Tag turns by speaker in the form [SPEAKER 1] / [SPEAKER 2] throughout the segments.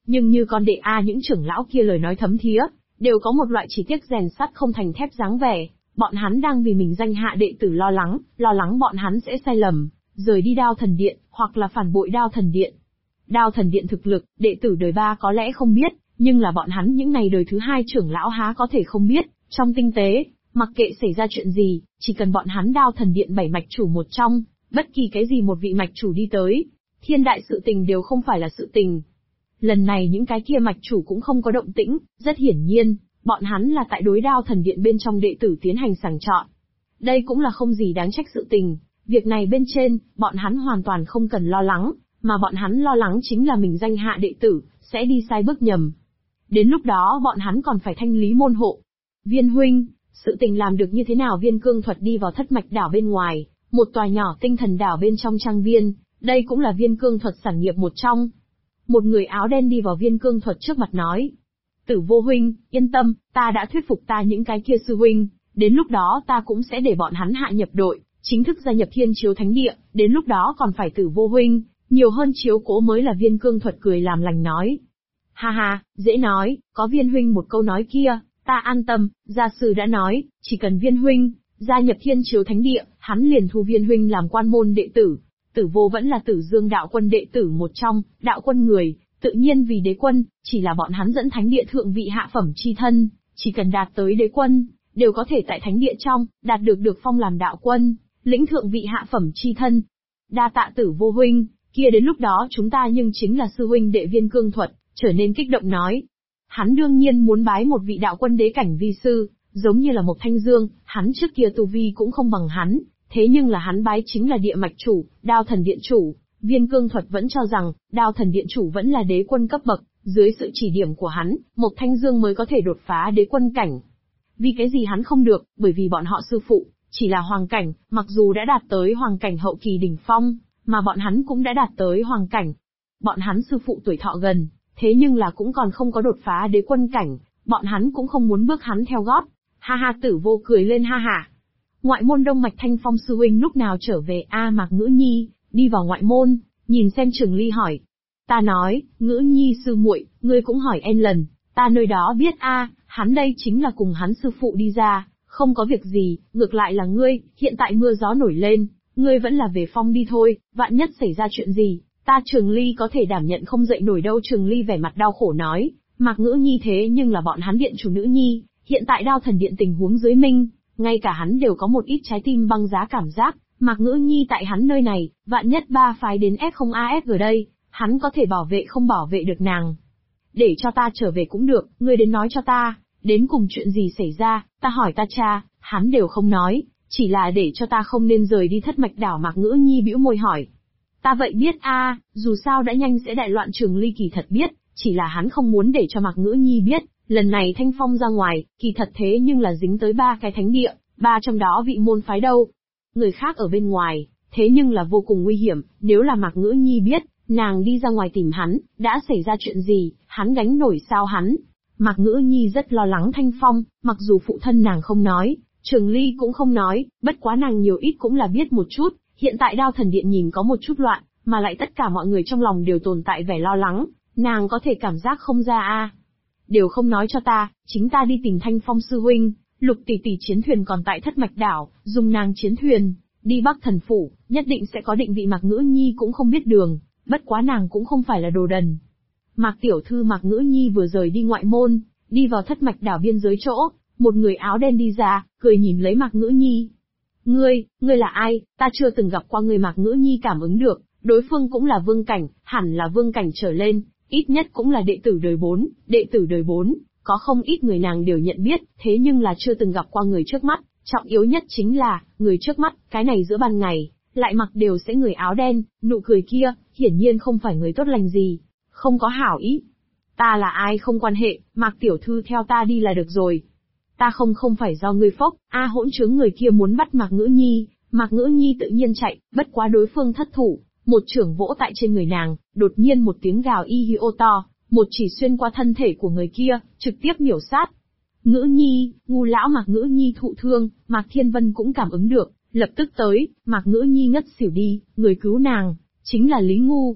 [SPEAKER 1] Nhưng như con đệ những trưởng lão kia lời nói thấm thía, đều có một loại chỉ tiếc rèn sắt không thành thép dáng vẻ, bọn hắn đang vì mình danh hạ đệ tử lo lắng bọn hắn sẽ sai lầm, rời đi Đao Thần Điện, hoặc là phản bội Đao Thần Điện. Đao Thần Điện thực lực, đệ tử đời 3 có lẽ không biết, nhưng là bọn hắn những ngày đời thứ 2 trưởng lão há có thể không biết, trong tinh tế, mặc kệ xảy ra chuyện gì, chỉ cần bọn hắn Đao Thần Điện 7 mạch chủ một trong, bất kỳ cái gì một vị mạch chủ đi tới, thiên đại sự tình đều không phải là sự tình. Lần này những cái kia mạch chủ cũng không có động tĩnh, rất hiển nhiên, bọn hắn là tại đối Đao Thần Điện bên trong đệ tử tiến hành sàng chọn. Đây cũng là không gì đáng trách sự tình, việc này bên trên, bọn hắn hoàn toàn không cần lo lắng, mà bọn hắn lo lắng chính là mình danh hạ đệ tử, sẽ đi sai bước nhầm. Đến lúc đó bọn hắn còn phải thanh lý môn hộ. Viên huynh, sự tình làm được như thế nào? Viên Cương Thuật đi vào Thất Mạch Đảo bên ngoài, một tòa nhỏ tinh thần đảo bên trong trang viên, đây cũng là Viên Cương Thuật sản nghiệp một trong. Một người áo đen đi vào Viên Cương Thuật trước mặt nói. Tử Vô huynh, yên tâm, ta đã thuyết phục ta những cái kia sư huynh, đến lúc đó ta cũng sẽ để bọn hắn hạ nhập đội, chính thức gia nhập Thiên Chiếu Thánh Địa, đến lúc đó còn phải Tử Vô huynh, nhiều hơn chiếu cố mới là. Viên Cương Thuật cười làm lành nói. Ha ha, dễ nói, có Viên huynh một câu nói kia, ta an tâm, gia sư đã nói, chỉ cần Viên huynh gia nhập Thiên Chiếu Thánh Địa, hắn liền thu Viên huynh làm quan môn đệ tử. Tử Vô vẫn là Tử Dương đạo quân đệ tử một trong, đạo quân người, tự nhiên vì đế quân, chỉ là bọn hắn dẫn thánh địa thượng vị hạ phẩm chi thân, chỉ cần đạt tới đế quân, đều có thể tại thánh địa trong, đạt được phong làm đạo quân, lĩnh thượng vị hạ phẩm chi thân. Đa tạ Tử Vô huynh, kia đến lúc đó chúng ta nhưng chính là sư huynh đệ. Viên Cương Thuật trở nên kích động nói. Hắn đương nhiên muốn bái một vị đạo quân đế cảnh vi sư, giống như là Mộc Thanh Dương, hắn trước kia tu vi cũng không bằng hắn, thế nhưng là hắn bái chính là địa mạch chủ, Đao Thần Điện chủ. Viên Cương Thuật vẫn cho rằng, Đao Thần Điện chủ vẫn là đế quân cấp bậc, dưới sự chỉ điểm của hắn, Mộc Thanh Dương mới có thể đột phá đế quân cảnh. Vì cái gì hắn không được? Bởi vì bọn họ sư phụ chỉ là hoàng cảnh, mặc dù đã đạt tới hoàng cảnh hậu kỳ đỉnh phong, mà bọn hắn cũng đã đạt tới hoàng cảnh. Bọn hắn sư phụ tuổi thọ gần, thế nhưng là cũng còn không có đột phá đế quân cảnh, bọn hắn cũng không muốn bước hắn theo gót. Ha ha, Tử Vô cười lên ha hả. Ngoại môn Đông Mạch Thanh Phong sư huynh lúc nào trở về? Mạc Ngữ Nhi đi vào ngoại môn, nhìn xem Trường Ly hỏi. Ta nói, Ngữ Nhi sư muội, ngươi cũng hỏi N lần, ta nơi đó biết hắn đây chính là cùng hắn sư phụ đi ra, không có việc gì, ngược lại là ngươi, hiện tại mưa gió nổi lên, ngươi vẫn là về phong đi thôi, vạn nhất xảy ra chuyện gì, ta Trường Ly có thể đảm nhận không dậy nổi đâu. Trường Ly vẻ mặt đau khổ nói, Mạc Ngữ Nhi thế nhưng là bọn hắn điện chủ nữ nhi, hiện tại Đao Thần Điện tình huống dưới minh, ngay cả hắn đều có một ít trái tim băng giá cảm giác. Mạc Ngữ Nhi tại hắn nơi này, vạn nhất ba phái đến F0AF ở đây, hắn có thể bảo vệ không bảo vệ được nàng. Để cho ta trở về cũng được, ngươi đến nói cho ta, đến cùng chuyện gì xảy ra, ta hỏi ta cha, hắn đều không nói, chỉ là để cho ta không nên rời đi Thất Mạch Đảo. Mạc Ngữ Nhi bĩu môi hỏi. Ta vậy biết dù sao đã nhanh sẽ đại loạn. Trường Ly kỳ thật biết, chỉ là hắn không muốn để cho Mạc Ngữ Nhi biết, lần này Thanh Phong ra ngoài, kỳ thật thế nhưng là dính tới 3 cái thánh địa, 3 trong đó vị môn phái đâu. Người khác ở bên ngoài, thế nhưng là vô cùng nguy hiểm, nếu là Mạc Ngữ Nhi biết, nàng đi ra ngoài tìm hắn, đã xảy ra chuyện gì, hắn gánh nổi sao hắn. Mạc Ngữ Nhi rất lo lắng Thanh Phong, mặc dù phụ thân nàng không nói, Trường Ly cũng không nói, bất quá nàng nhiều ít cũng là biết một chút, hiện tại Đao Thần Điện nhìn có một chút loạn, mà lại tất cả mọi người trong lòng đều tồn tại vẻ lo lắng, nàng có thể cảm giác không ra Đều không nói cho ta, chính ta đi tìm Thanh Phong sư huynh. Lục tỷ tỷ chiến thuyền còn tại Thất Mạch Đảo, dùng nàng chiến thuyền đi Bắc Thần Phủ, nhất định sẽ có định vị. Mạc Ngữ Nhi cũng không biết đường, bất quá nàng cũng không phải là đồ đần. Mạc tiểu thư. Mạc Ngữ Nhi vừa rời đi ngoại môn, đi vào Thất Mạch Đảo biên giới chỗ, một người áo đen đi ra, cười nhìn lấy Mạc Ngữ Nhi. Ngươi là ai? Ta chưa từng gặp qua người. Mạc Ngữ Nhi cảm ứng được, đối phương cũng là vương cảnh, hẳn là vương cảnh trở lên, ít nhất cũng là đệ tử đời 4, đệ tử đời 4. Có không ít người nàng đều nhận biết, thế nhưng là chưa từng gặp qua người trước mắt, trọng yếu nhất chính là, người trước mắt, cái này giữa ban ngày, lại mặc đều sẽ người áo đen, nụ cười kia, hiển nhiên không phải người tốt lành gì, không có hảo ý. Ta là ai không quan hệ, Mạc tiểu thư theo ta đi là được rồi. Ta không phải do ngươi phốc. Hỗn trướng. Người kia muốn bắt Mạc Ngữ Nhi, Mạc Ngữ Nhi tự nhiên chạy, bất quá đối phương thất thủ, một chưởng vỗ tại trên người nàng, đột nhiên một tiếng gào y hi ô to. Một chỉ xuyên qua thân thể của người kia, trực tiếp miểu sát. Ngữ Nhi, ngu lão. Mạc Ngữ Nhi thụ thương, Mạc Thiên Vân cũng cảm ứng được, lập tức tới, Mạc Ngữ Nhi ngất xỉu đi, người cứu nàng chính là Lý Ngu.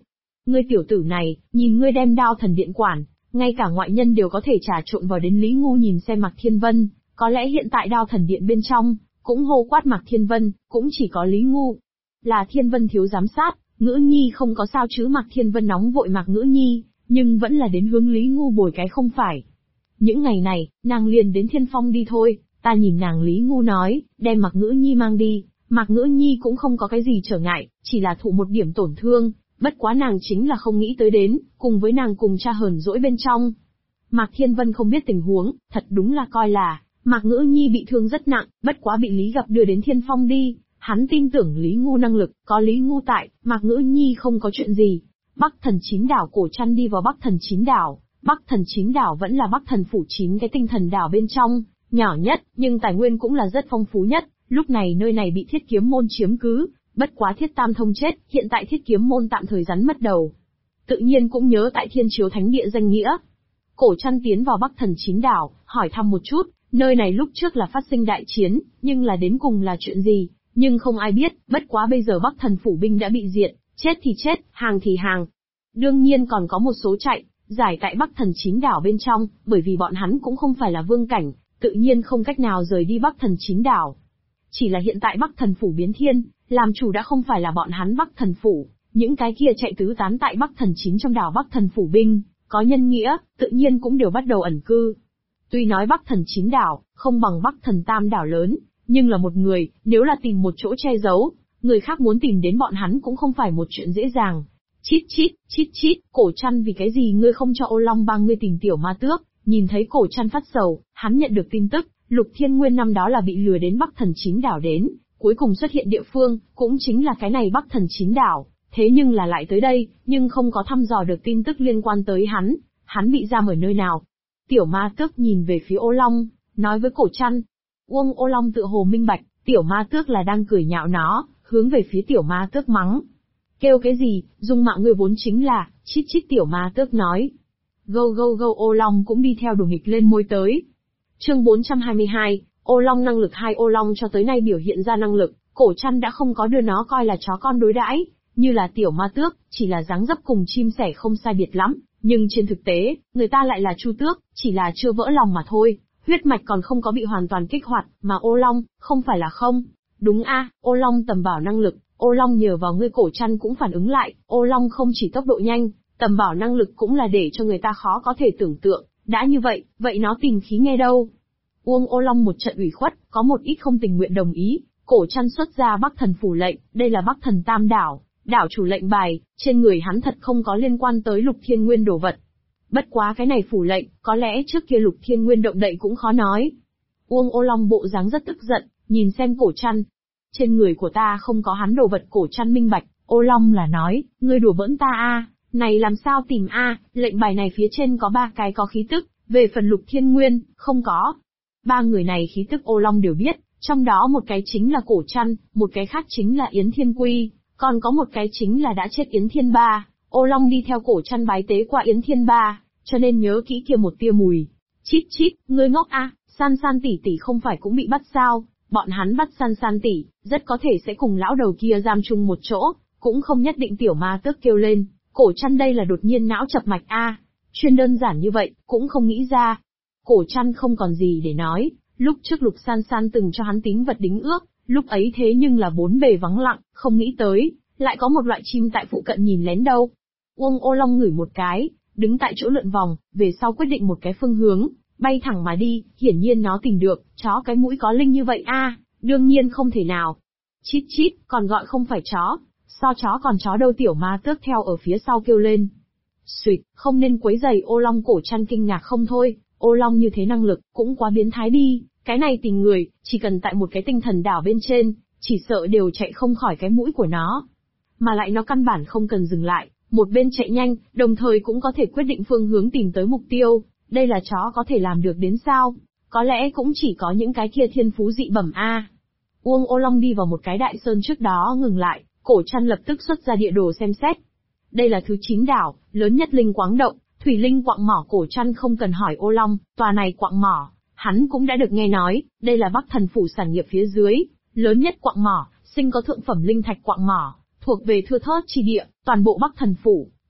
[SPEAKER 1] Ngươi tiểu tử này, nhìn ngươi đem Đao Thần Điện quản, ngay cả ngoại nhân đều có thể trà trộn vào đến Lý Ngu nhìn xem Mạc Thiên Vân, có lẽ hiện tại Đao Thần Điện bên trong, cũng hô quát Mạc Thiên Vân, cũng chỉ có Lý Ngu. Là Thiên Vân thiếu giám sát, Ngữ Nhi không có sao chứ. Mạc Thiên Vân nóng vội Mạc Ngữ Nhi, nhưng vẫn là đến hướng Lý Ngu bồi cái không phải. Những ngày này, nàng liền đến Thiên Phong đi thôi, ta nhìn nàng. Lý Ngu nói, đem Mạc Ngữ Nhi mang đi. Mạc Ngữ Nhi cũng không có cái gì trở ngại, chỉ là thụ một điểm tổn thương, bất quá nàng chính là không nghĩ tới đến, cùng với nàng cùng cha hờn dỗi bên trong. Mạc Thiên Vân không biết tình huống, thật đúng là coi là, Mạc Ngữ Nhi bị thương rất nặng, bất quá bị Lý Gặp đưa đến Thiên Phong đi. Hắn tin tưởng Lý Ngu năng lực, có Lý Ngu tại, Mạc Ngữ Nhi không có chuyện gì. Bắc Thần Chín Đảo. Cổ Trăn đi vào Bắc Thần Chín Đảo. Bắc Thần Chín Đảo vẫn là Bắc Thần phủ 9 cái tinh thần đảo bên trong, nhỏ nhất, nhưng tài nguyên cũng là rất phong phú nhất. Lúc này nơi này bị Thiết Kiếm môn chiếm cứ, bất quá Thiết Tam Thông chết, hiện tại Thiết Kiếm môn tạm thời rắn mất đầu. Tự nhiên cũng nhớ tại Thiên Chiếu Thánh Địa danh nghĩa. Cổ Trăn tiến vào Bắc Thần Chín Đảo, hỏi thăm một chút, nơi này lúc trước là phát sinh đại chiến, nhưng là đến cùng là chuyện gì, nhưng không ai biết, bất quá bây giờ Bắc Thần phủ binh đã bị diệt, chết thì chết, hàng thì hàng. Đương nhiên còn có một số chạy, giải tại Bắc Thần Chín Đảo bên trong, bởi vì bọn hắn cũng không phải là vương cảnh, tự nhiên không cách nào rời đi Bắc Thần Chín Đảo. Chỉ là hiện tại Bắc Thần phủ biến thiên, làm chủ đã không phải là bọn hắn Bắc Thần phủ, những cái kia chạy tứ tán tại Bắc Thần Chín trong đảo Bắc Thần phủ binh, có nhân nghĩa, tự nhiên cũng đều bắt đầu ẩn cư. Tuy nói Bắc Thần Chín Đảo không bằng Bắc Thần Tam Đảo lớn, nhưng là một người, nếu là tìm một chỗ che giấu, người khác muốn tìm đến bọn hắn cũng không phải một chuyện dễ dàng. Chít chít, chít chít, Cổ Trăn vì cái gì ngươi không cho Ô Long Bang ngươi tìm Tiểu Ma Tước? Nhìn thấy Cổ Trăn phát sầu, hắn nhận được tin tức, Lục Thiên Nguyên năm đó là bị lừa đến Bắc Thần Chín Đảo đến, cuối cùng xuất hiện địa phương, cũng chính là cái này Bắc Thần Chín Đảo, thế nhưng là lại tới đây, nhưng không có thăm dò được tin tức liên quan tới hắn bị giam ở nơi nào. Tiểu Ma Tước nhìn về phía Ô Long, nói với Cổ Trăn. Uông. Ô Long tự hồ minh bạch, Tiểu Ma Tước là đang cười nhạo nó, hướng về phía Tiểu Ma Tước mắng. Kêu cái gì, dung mạo ngươi vốn chính là, chít chít. Tiểu Ma Tước nói. Gâu gâu gâu. Ô Long cũng đi theo đùa nghịch lên môi tới. Chương 422, Ô Long năng lực 2. Ô Long cho tới nay biểu hiện ra năng lực, Cổ Trăn đã không có đưa nó coi là chó con đối đãi, như là Tiểu Ma Tước, chỉ là dáng dấp cùng chim sẻ không sai biệt lắm, nhưng trên thực tế, người ta lại là Chu Tước, chỉ là chưa vỡ lòng mà thôi, huyết mạch còn không có bị hoàn toàn kích hoạt, mà Ô Long, không phải là không. Đúng a, Ô Long tầm bảo năng lực, Ô Long nhờ vào ngươi. Cổ Trăn cũng phản ứng lại, Ô Long không chỉ tốc độ nhanh, tầm bảo năng lực cũng là để cho người ta khó có thể tưởng tượng, đã như vậy, vậy nó tìm khí nghe đâu. Uông. Ô Long một trận ủy khuất, có một ít không tình nguyện đồng ý. Cổ Trăn xuất ra Bắc Thần phủ lệnh, đây là Bắc Thần Tam Đảo, đảo chủ lệnh bài, trên người hắn thật không có liên quan tới Lục Thiên Nguyên đồ vật. Bất quá cái này phủ lệnh, có lẽ trước kia Lục Thiên Nguyên động đậy cũng khó nói. Uông. Ô Long bộ dáng rất tức giận, nhìn xem Cổ Trăn. Trên người của ta không có hắn đồ vật. Cổ Trăn minh bạch, Ô Long là nói, ngươi đùa bỡn ta a, này làm sao tìm a, lệnh bài này phía trên có 3 cái có khí tức, về phần Lục Thiên Nguyên, không có. 3 người này khí tức Ô Long đều biết, trong đó một cái chính là Cổ Trăn, một cái khác chính là Yến Thiên Quy, còn có một cái chính là đã chết Yến Thiên Ba. Ô Long đi theo Cổ Trăn bái tế qua Yến Thiên Ba, cho nên nhớ kỹ kia một tia mùi. Chít chít, ngươi ngốc a, San San tỷ tỷ không phải cũng bị bắt sao? Bọn hắn bắt San San tỷ, rất có thể sẽ cùng lão đầu kia giam chung một chỗ, cũng không nhất định. Tiểu Ma Tước kêu lên, Cổ Trăn đây là đột nhiên não chập mạch a, chuyên đơn giản như vậy, cũng không nghĩ ra. Cổ Trăn không còn gì để nói, lúc trước Lục San San từng cho hắn tín vật đính ước, lúc ấy thế nhưng là bốn bề vắng lặng, không nghĩ tới, lại có một loại chim tại phụ cận nhìn lén đâu. Uông. Ô Long ngửi một cái, đứng tại chỗ lượn vòng, về sau quyết định một cái phương hướng, bay thẳng mà đi, hiển nhiên nó tìm được, chó cái mũi có linh như vậy a, đương nhiên không thể nào. Chít chít, còn gọi không phải chó, so chó còn chó đâu. Tiểu Ma Tước theo ở phía sau kêu lên. Xuyệt, không nên quấy rầy Ô Long. Cổ Trăn kinh ngạc không thôi, Ô Long như thế năng lực, cũng quá biến thái đi, cái này tình người, chỉ cần tại một cái tinh thần đảo bên trên, chỉ sợ đều chạy không khỏi cái mũi của nó. Mà lại nó căn bản không cần dừng lại, một bên chạy nhanh, đồng thời cũng có thể quyết định phương hướng tìm tới mục tiêu, đây là chó có thể làm được đến sao? Có lẽ cũng chỉ có những cái kia thiên phú dị bẩm a. Uông. Ô Long đi vào một cái đại sơn trước đó ngừng lại, Cổ Trăn lập tức xuất ra địa đồ xem xét. Đây là thứ 9 đảo, lớn nhất linh quáng động, thủy linh quặng mỏ. Cổ Trăn không cần hỏi Ô Long, tòa này quặng mỏ, hắn cũng đã được nghe nói, đây là Bắc Thần phủ sản nghiệp phía dưới, lớn nhất quặng mỏ, sinh có thượng phẩm linh thạch quặng mỏ, thuộc về thưa thớt chi địa, toàn bộ Bắc Thần phủ,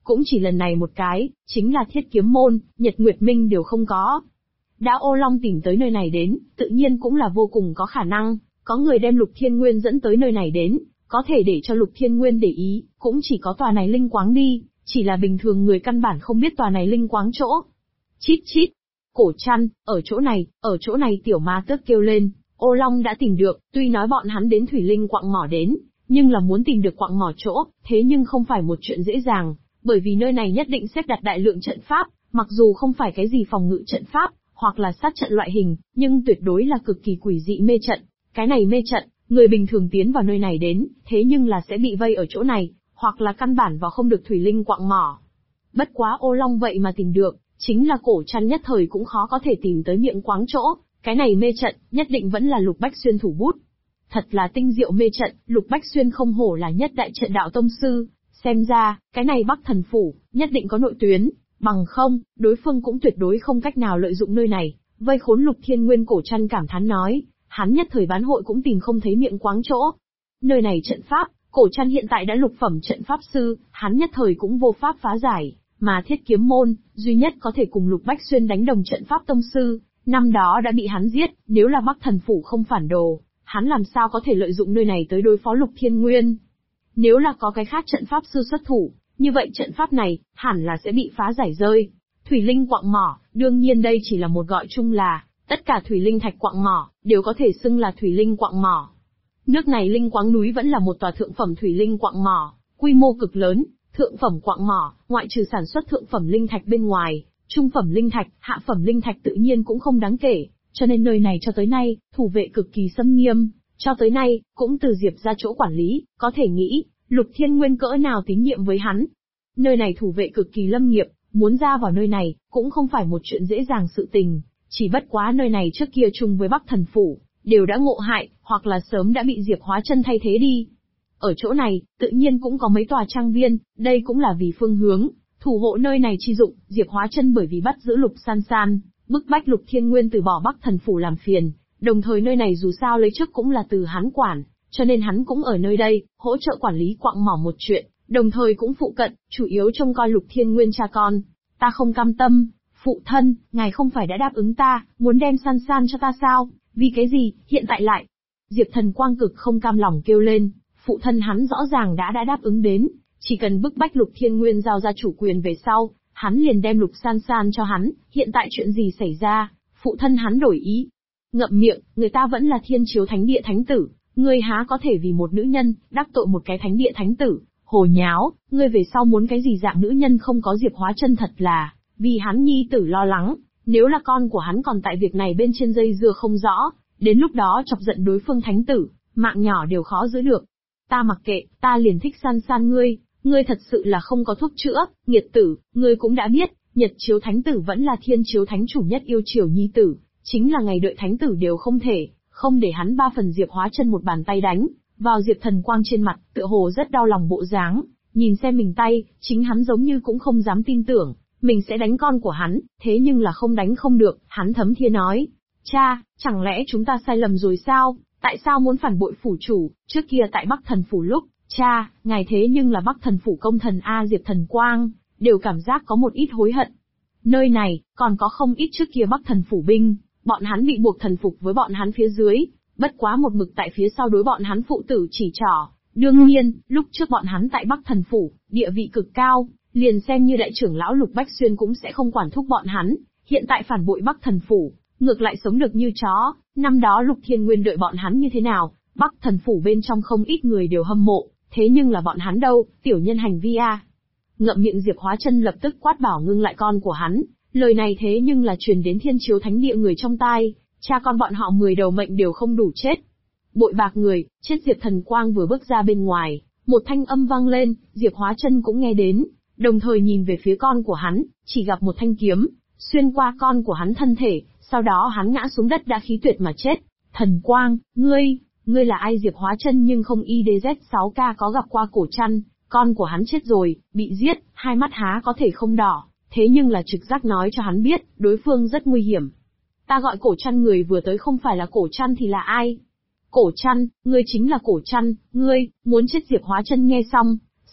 [SPEAKER 1] cũng chỉ lần này một cái, chính là Thiết Kiếm Môn, Nhật Nguyệt Minh đều không có. Đã Ô Long tìm tới nơi này đến, tự nhiên cũng là vô cùng có khả năng, có người đem Lục Thiên Nguyên dẫn tới nơi này đến, có thể để cho Lục Thiên Nguyên để ý, cũng chỉ có tòa này linh quáng đi, chỉ là bình thường người căn bản không biết tòa này linh quáng chỗ. Chít chít, Cổ Trăn, ở chỗ này tiểu ma tước kêu lên, Ô Long đã tìm được, tuy nói bọn hắn đến thủy linh quặng mỏ đến, nhưng là muốn tìm được quặng mỏ chỗ, thế nhưng không phải một chuyện dễ dàng, bởi vì nơi này nhất định xếp đặt đại lượng trận pháp, mặc dù không phải cái gì phòng ngự trận pháp, hoặc là sát trận loại hình, nhưng tuyệt đối là cực kỳ quỷ dị mê trận. Cái này mê trận, người bình thường tiến vào nơi này đến, thế nhưng là sẽ bị vây ở chỗ này, hoặc là căn bản vào không được thủy linh quặng mỏ. Bất quá Ô Long vậy mà tìm được, chính là Cổ Trăn nhất thời cũng khó có thể tìm tới miệng quáng chỗ, cái này mê trận, nhất định vẫn là Lục Bách Xuyên thủ bút. Thật là tinh diệu mê trận, Lục Bách Xuyên không hổ là nhất đại trận đạo tông sư, xem ra, cái này Bắc Thần Phủ, nhất định có nội tuyến, bằng không, đối phương cũng tuyệt đối không cách nào lợi dụng nơi này, vây khốn Lục Thiên Nguyên. Cổ Trăn cảm thán nói, hắn nhất thời bán hội cũng tìm không thấy miệng quáng chỗ. Nơi này trận pháp, Cổ Trăn hiện tại đã lục phẩm trận pháp sư, hắn nhất thời cũng vô pháp phá giải, mà Thiết Kiếm Môn, duy nhất có thể cùng Lục Bách Xuyên đánh đồng trận pháp tông sư, năm đó đã bị hắn giết, nếu là Bắc Thần Phủ không phản đồ, hắn làm sao có thể lợi dụng nơi này tới đối phó Lục Thiên Nguyên. Nếu là có cái khác trận pháp sư xuất thủ, như vậy trận pháp này, hẳn là sẽ bị phá giải rơi. Thủy linh quặng mỏ, đương nhiên đây chỉ là một gọi chung là, tất cả thủy linh thạch quặng mỏ, đều có thể xưng là thủy linh quặng mỏ. Nước này linh quáng núi vẫn là một tòa thượng phẩm thủy linh quặng mỏ, quy mô cực lớn, thượng phẩm quặng mỏ, ngoại trừ sản xuất thượng phẩm linh thạch bên ngoài, trung phẩm linh thạch, hạ phẩm linh thạch tự nhiên cũng không đáng kể, cho nên nơi này cho tới nay, thủ vệ cực kỳ xâm nghiêm, cho tới nay, cũng từ Diệp ra chỗ quản lý, có thể nghĩ, Lục Thiên Nguyên cỡ nào tín nhiệm với hắn. Nơi này thủ vệ cực kỳ lâm nghiệp, muốn ra vào nơi này, cũng không phải một chuyện dễ dàng sự tình, chỉ bất quá nơi này trước kia chung với Bắc Thần Phủ, đều đã ngộ hại, hoặc là sớm đã bị Diệp Hóa Chân thay thế đi. Ở chỗ này, tự nhiên cũng có mấy tòa trang viên, đây cũng là vì phương hướng, thủ hộ nơi này chi dụng. Diệp Hóa Chân bởi vì bắt giữ Lục San San, bức bách Lục Thiên Nguyên từ bỏ Bắc Thần Phủ làm phiền, đồng thời nơi này dù sao lấy trước cũng là từ hắn quản, cho nên hắn cũng ở nơi đây, hỗ trợ quản lý quặng mỏ một chuyện, đồng thời cũng phụ cận, chủ yếu trông coi Lục Thiên Nguyên cha con. Ta không cam tâm, phụ thân, ngài không phải đã đáp ứng ta, muốn đem San San cho ta sao, vì cái gì, hiện tại lại. Diệp Thần Quang cực không cam lòng kêu lên, phụ thân hắn rõ ràng đã đáp ứng đến, chỉ cần bức bách Lục Thiên Nguyên giao ra chủ quyền về sau, hắn liền đem Lục San San cho hắn, hiện tại chuyện gì xảy ra, phụ thân hắn đổi ý. Ngậm miệng, người ta vẫn là Thiên Chiếu Thánh Địa Thánh Tử, ngươi há có thể vì một nữ nhân, đắc tội một cái Thánh Địa Thánh Tử, hồ nháo, ngươi về sau muốn cái gì dạng nữ nhân không có Diệp Hóa Chân thật là, vì hắn nhi tử lo lắng, nếu là con của hắn còn tại việc này bên trên dây dưa không rõ, đến lúc đó chọc giận đối phương Thánh Tử, mạng nhỏ đều khó giữ được. Ta mặc kệ, ta liền thích San San ngươi thật sự là không có thuốc chữa, nghiệt tử, ngươi cũng đã biết, Nhật Chiếu Thánh Tử vẫn là Thiên Chiếu Thánh Chủ nhất yêu chiều nhi tử, chính là ngày đợi Thánh Tử đều không thể, không để hắn ba phần. Diệp Hóa Chân một bàn tay đánh vào Diệp Thần Quang trên mặt, tựa hồ rất đau lòng bộ dáng, nhìn xem mình tay, chính hắn giống như cũng không dám tin tưởng, mình sẽ đánh con của hắn, thế nhưng là không đánh không được, hắn thấm thía nói, cha, chẳng lẽ chúng ta sai lầm rồi sao, tại sao muốn phản bội phủ chủ, trước kia tại Bắc Thần Phủ lúc, cha, ngài thế nhưng là Bắc Thần Phủ công thần A. Diệp Thần Quang, đều cảm giác có một ít hối hận. Nơi này, còn có không ít trước kia Bắc Thần Phủ binh, bọn hắn bị buộc thần phục với bọn hắn phía dưới, bất quá một mực tại phía sau đối bọn hắn phụ tử chỉ trỏ. Đương nhiên, lúc trước bọn hắn tại Bắc Thần Phủ, địa vị cực cao, liền xem như đại trưởng lão Lục Bách Xuyên cũng sẽ không quản thúc bọn hắn, hiện tại phản bội Bắc Thần Phủ, ngược lại sống được như chó. Năm đó Lục Thiên Nguyên đợi bọn hắn như thế nào, Bắc Thần Phủ bên trong không ít người đều hâm mộ, thế nhưng là bọn hắn đâu, tiểu nhân hành vi a. Ngậm miệng. Diệp Hóa Chân lập tức quát bảo ngưng lại con của hắn, lời này thế nhưng là truyền đến Thiên Chiếu Thánh Địa người trong tai, cha con bọn họ 10 đầu mệnh đều không đủ chết. Bội bạc người, chết. Diệp Thần Quang vừa bước ra bên ngoài, một thanh âm vang lên, Diệp Hóa Chân cũng nghe đến, đồng thời nhìn về phía con của hắn, chỉ gặp một thanh kiếm, xuyên qua con của hắn thân thể, sau đó hắn ngã xuống đất đã khí tuyệt mà chết. Thần Quang, ngươi là ai? Diệp Hóa Chân nhưng không IDZ6K có gặp qua Cổ Trăn, con của hắn chết rồi, bị giết, hai mắt há có thể không đỏ, thế nhưng là trực giác nói cho hắn biết, đối phương rất nguy hiểm. Ta gọi Cổ Trăn, người vừa tới không phải là Cổ Trăn thì là ai? Cổ Trăn, ngươi chính là Cổ Trăn, ngươi, muốn chết. Diệp Hóa Chân nghe xong,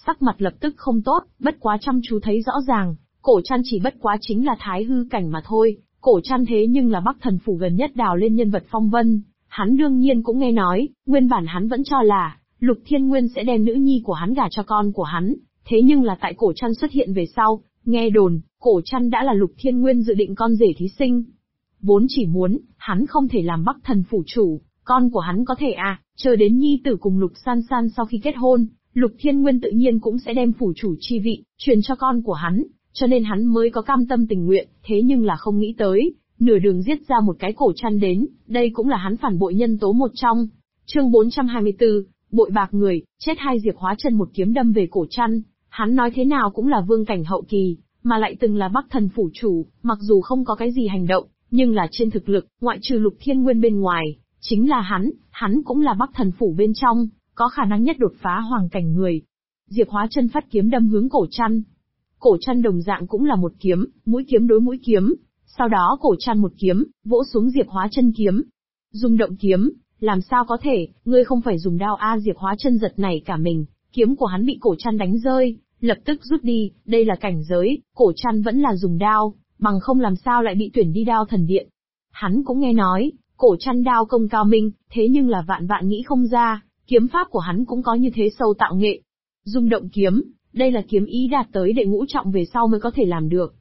[SPEAKER 1] Sắc mặt lập tức không tốt, bất quá chăm chú thấy rõ ràng, Cổ Trăn chỉ bất quá chính là thái hư cảnh mà thôi, Cổ Trăn thế nhưng là Bắc Thần Phủ gần nhất đào lên nhân vật phong vân, hắn đương nhiên cũng nghe nói, nguyên bản hắn vẫn cho là, Lục Thiên Nguyên sẽ đem nữ nhi của hắn gả cho con của hắn, thế nhưng là tại Cổ Trăn xuất hiện về sau, nghe đồn, Cổ Trăn đã là Lục Thiên Nguyên dự định con rể thí sinh. Vốn chỉ muốn, hắn không thể làm Bắc Thần Phủ chủ, con của hắn có thể chờ đến nhi tử cùng Lục San San sau khi kết hôn, Lục Thiên Nguyên tự nhiên cũng sẽ đem phủ chủ chi vị, truyền cho con của hắn, cho nên hắn mới có cam tâm tình nguyện, thế nhưng là không nghĩ tới, nửa đường giết ra một cái Cổ Trăn đến, đây cũng là hắn phản bội nhân tố một trong. Chương 424, bội bạc người, chết hai Diệp Hóa Chân một kiếm đâm về Cổ Trăn, hắn nói thế nào cũng là vương cảnh hậu kỳ, mà lại từng là Bắc Thần Phủ chủ, mặc dù không có cái gì hành động, nhưng là trên thực lực, ngoại trừ Lục Thiên Nguyên bên ngoài, chính là hắn cũng là Bắc Thần Phủ bên trong, có khả năng nhất đột phá hoàng cảnh người. Diệp Hóa Chân phát kiếm đâm hướng Cổ Trăn. Cổ Trăn đồng dạng cũng là một kiếm, mũi kiếm đối mũi kiếm, sau đó Cổ Trăn một kiếm, vỗ xuống Diệp Hóa Chân kiếm. Dùng động kiếm, làm sao có thể, ngươi không phải dùng đao Diệp Hóa Chân giật nảy cả mình, kiếm của hắn bị Cổ Trăn đánh rơi, lập tức rút đi, đây là cảnh giới, Cổ Trăn vẫn là dùng đao, bằng không làm sao lại bị tuyển đi đao thần điện. Hắn cũng nghe nói, Cổ Trăn đao công cao minh, thế nhưng là vạn vạn nghĩ không ra, kiếm pháp của hắn cũng có như thế sâu tạo nghệ. Dung động kiếm, đây là kiếm ý đạt tới đệ ngũ trọng về sau mới có thể làm được.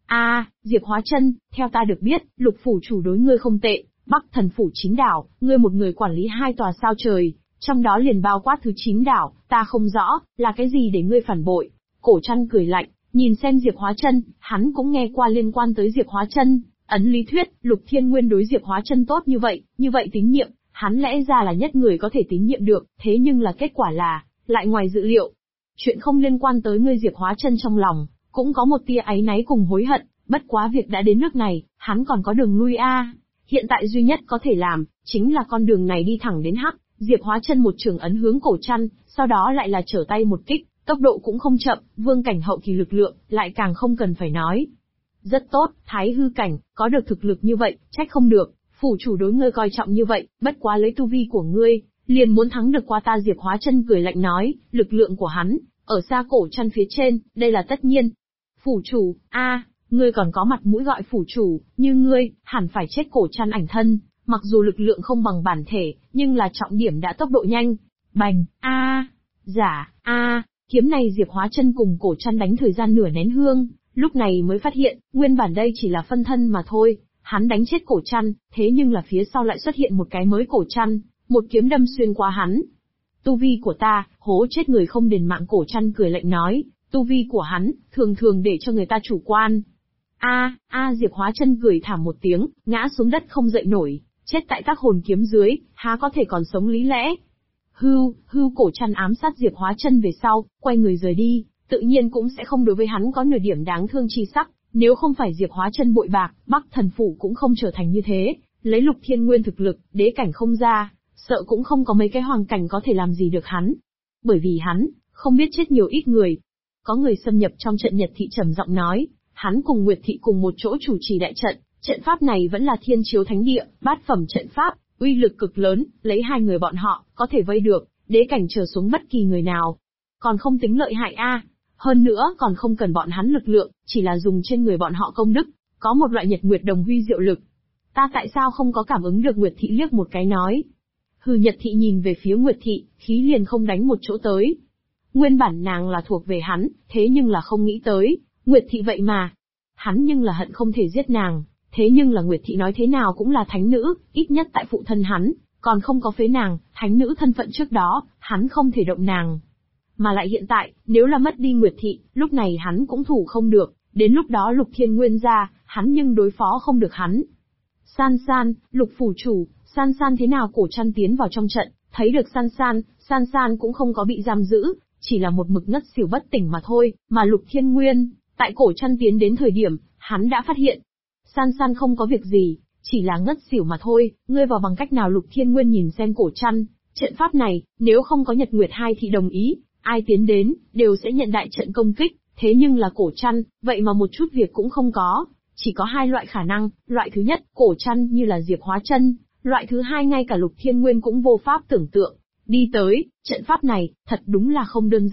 [SPEAKER 1] Diệp Hóa Chân, theo ta được biết, Lục phủ chủ đối ngươi không tệ, Bắc Thần Phủ 9 đảo, ngươi một người quản lý 2 tòa sao trời, trong đó liền bao quát thứ 9 đảo, ta không rõ, là cái gì để ngươi phản bội. Cổ Trăn cười lạnh, nhìn xem Diệp Hóa Chân, hắn cũng nghe qua liên quan tới Diệp Hóa Chân, ấn lý thuyết, Lục Thiên Nguyên đối Diệp Hóa Chân tốt như vậy tín nhiệm, hắn lẽ ra là nhất người có thể tín nhiệm được, thế nhưng là kết quả là, lại ngoài dự liệu. Chuyện không liên quan tới ngươi Diệp Hóa Chân trong lòng, cũng có một tia áy náy cùng hối hận, bất quá việc đã đến nước này, hắn còn có đường lui Hiện tại duy nhất có thể làm, chính là con đường này đi thẳng đến hắc, Diệp Hóa Chân một trường ấn hướng Cổ Trăn, sau đó lại là trở tay một kích, tốc độ cũng không chậm, vương cảnh hậu kỳ lực lượng, lại càng không cần phải nói. Rất tốt, thái hư cảnh, có được thực lực như vậy, trách không được, phủ chủ đối ngươi coi trọng như vậy, bất quá lấy tu vi của ngươi, liền muốn thắng được qua ta. Diệp Hóa Chân cười lạnh nói, lực lượng của hắn, ở xa Cổ Trăn phía trên, đây là tất nhiên. Phủ chủ, ngươi còn có mặt mũi gọi phủ chủ, như ngươi, hẳn phải chết. Cổ Trăn ảnh thân, mặc dù lực lượng không bằng bản thể, nhưng là trọng điểm đã tốc độ nhanh. Bành, kiếm này Diệp Hóa Chân cùng Cổ Trăn đánh thời gian nửa nén hương, lúc này mới phát hiện, nguyên bản đây chỉ là phân thân mà thôi, hắn đánh chết Cổ Trăn, thế nhưng là phía sau lại xuất hiện một cái mới Cổ Trăn, một kiếm đâm xuyên qua hắn. Tu vi của ta, hố chết người không đền mạng. Cổ Trăn cười lạnh nói, tu vi của hắn, thường để cho người ta chủ quan. Diệp Hóa Chân cười thảm một tiếng, ngã xuống đất không dậy nổi, chết tại các hồn kiếm dưới, há có thể còn sống lý lẽ. Hưu, Cổ Trăn ám sát Diệp Hóa Chân về sau, quay người rời đi, tự nhiên cũng sẽ không đối với hắn có nửa điểm đáng thương chi sắc, nếu không phải Diệp Hóa Chân bội bạc, Bắc Thần Phủ cũng không trở thành như thế, lấy Lục Thiên Nguyên thực lực, đế cảnh không ra, sợ cũng không có mấy cái hoàng cảnh có thể làm gì được hắn. Bởi vì hắn, không biết chết nhiều ít người. Có người xâm nhập trong trận Nhật thị trầm giọng nói, hắn cùng Nguyệt thị cùng một chỗ chủ trì đại trận, trận pháp này vẫn là Thiên Chiếu Thánh Địa, bát phẩm trận pháp, uy lực cực lớn, lấy hai người bọn họ, có thể vây được, đế cảnh trở xuống bất kỳ người nào. Còn không tính lợi hại hơn nữa còn không cần bọn hắn lực lượng, chỉ là dùng trên người bọn họ công đức, có một loại Nhật Nguyệt đồng huy diệu lực. Ta tại sao không có cảm ứng được? Nguyệt thị liếc một cái nói. Nhật thị nhìn về phía Nguyệt thị, khí liền không đánh một chỗ tới. Nguyên bản nàng là thuộc về hắn, thế nhưng là không nghĩ tới, Nguyệt thị vậy mà. Hắn nhưng là hận không thể giết nàng, thế nhưng là Nguyệt thị nói thế nào cũng là thánh nữ, ít nhất tại phụ thân hắn, còn không có phế nàng, thánh nữ thân phận trước đó, hắn không thể động nàng. Mà lại hiện tại, nếu là mất đi Nguyệt thị, lúc này hắn cũng thủ không được, đến lúc đó Lục Thiên Nguyên ra, hắn nhưng đối phó không được hắn. San San, Lục phủ chủ, San San thế nào? Cổ Trăn tiến vào trong trận, thấy được San San cũng không có bị giam giữ, chỉ là một mực ngất xỉu bất tỉnh mà thôi, mà Lục Thiên Nguyên, tại Cổ Trăn tiến đến thời điểm, hắn đã phát hiện. San San không có việc gì, chỉ là ngất xỉu mà thôi, ngươi vào bằng cách nào? Lục Thiên Nguyên nhìn xem Cổ Trăn, trận pháp này, nếu không có Nhật Nguyệt hai thị đồng ý, ai tiến đến, đều sẽ nhận đại trận công kích, thế nhưng là Cổ Trăn, vậy mà một chút việc cũng không có, chỉ có hai loại khả năng, loại thứ nhất, Cổ Trăn như là Diệp Hóa Chân, loại thứ hai ngay cả Lục Thiên Nguyên cũng vô pháp tưởng tượng. Đi tới, trận pháp này, thật đúng là không đơn giản,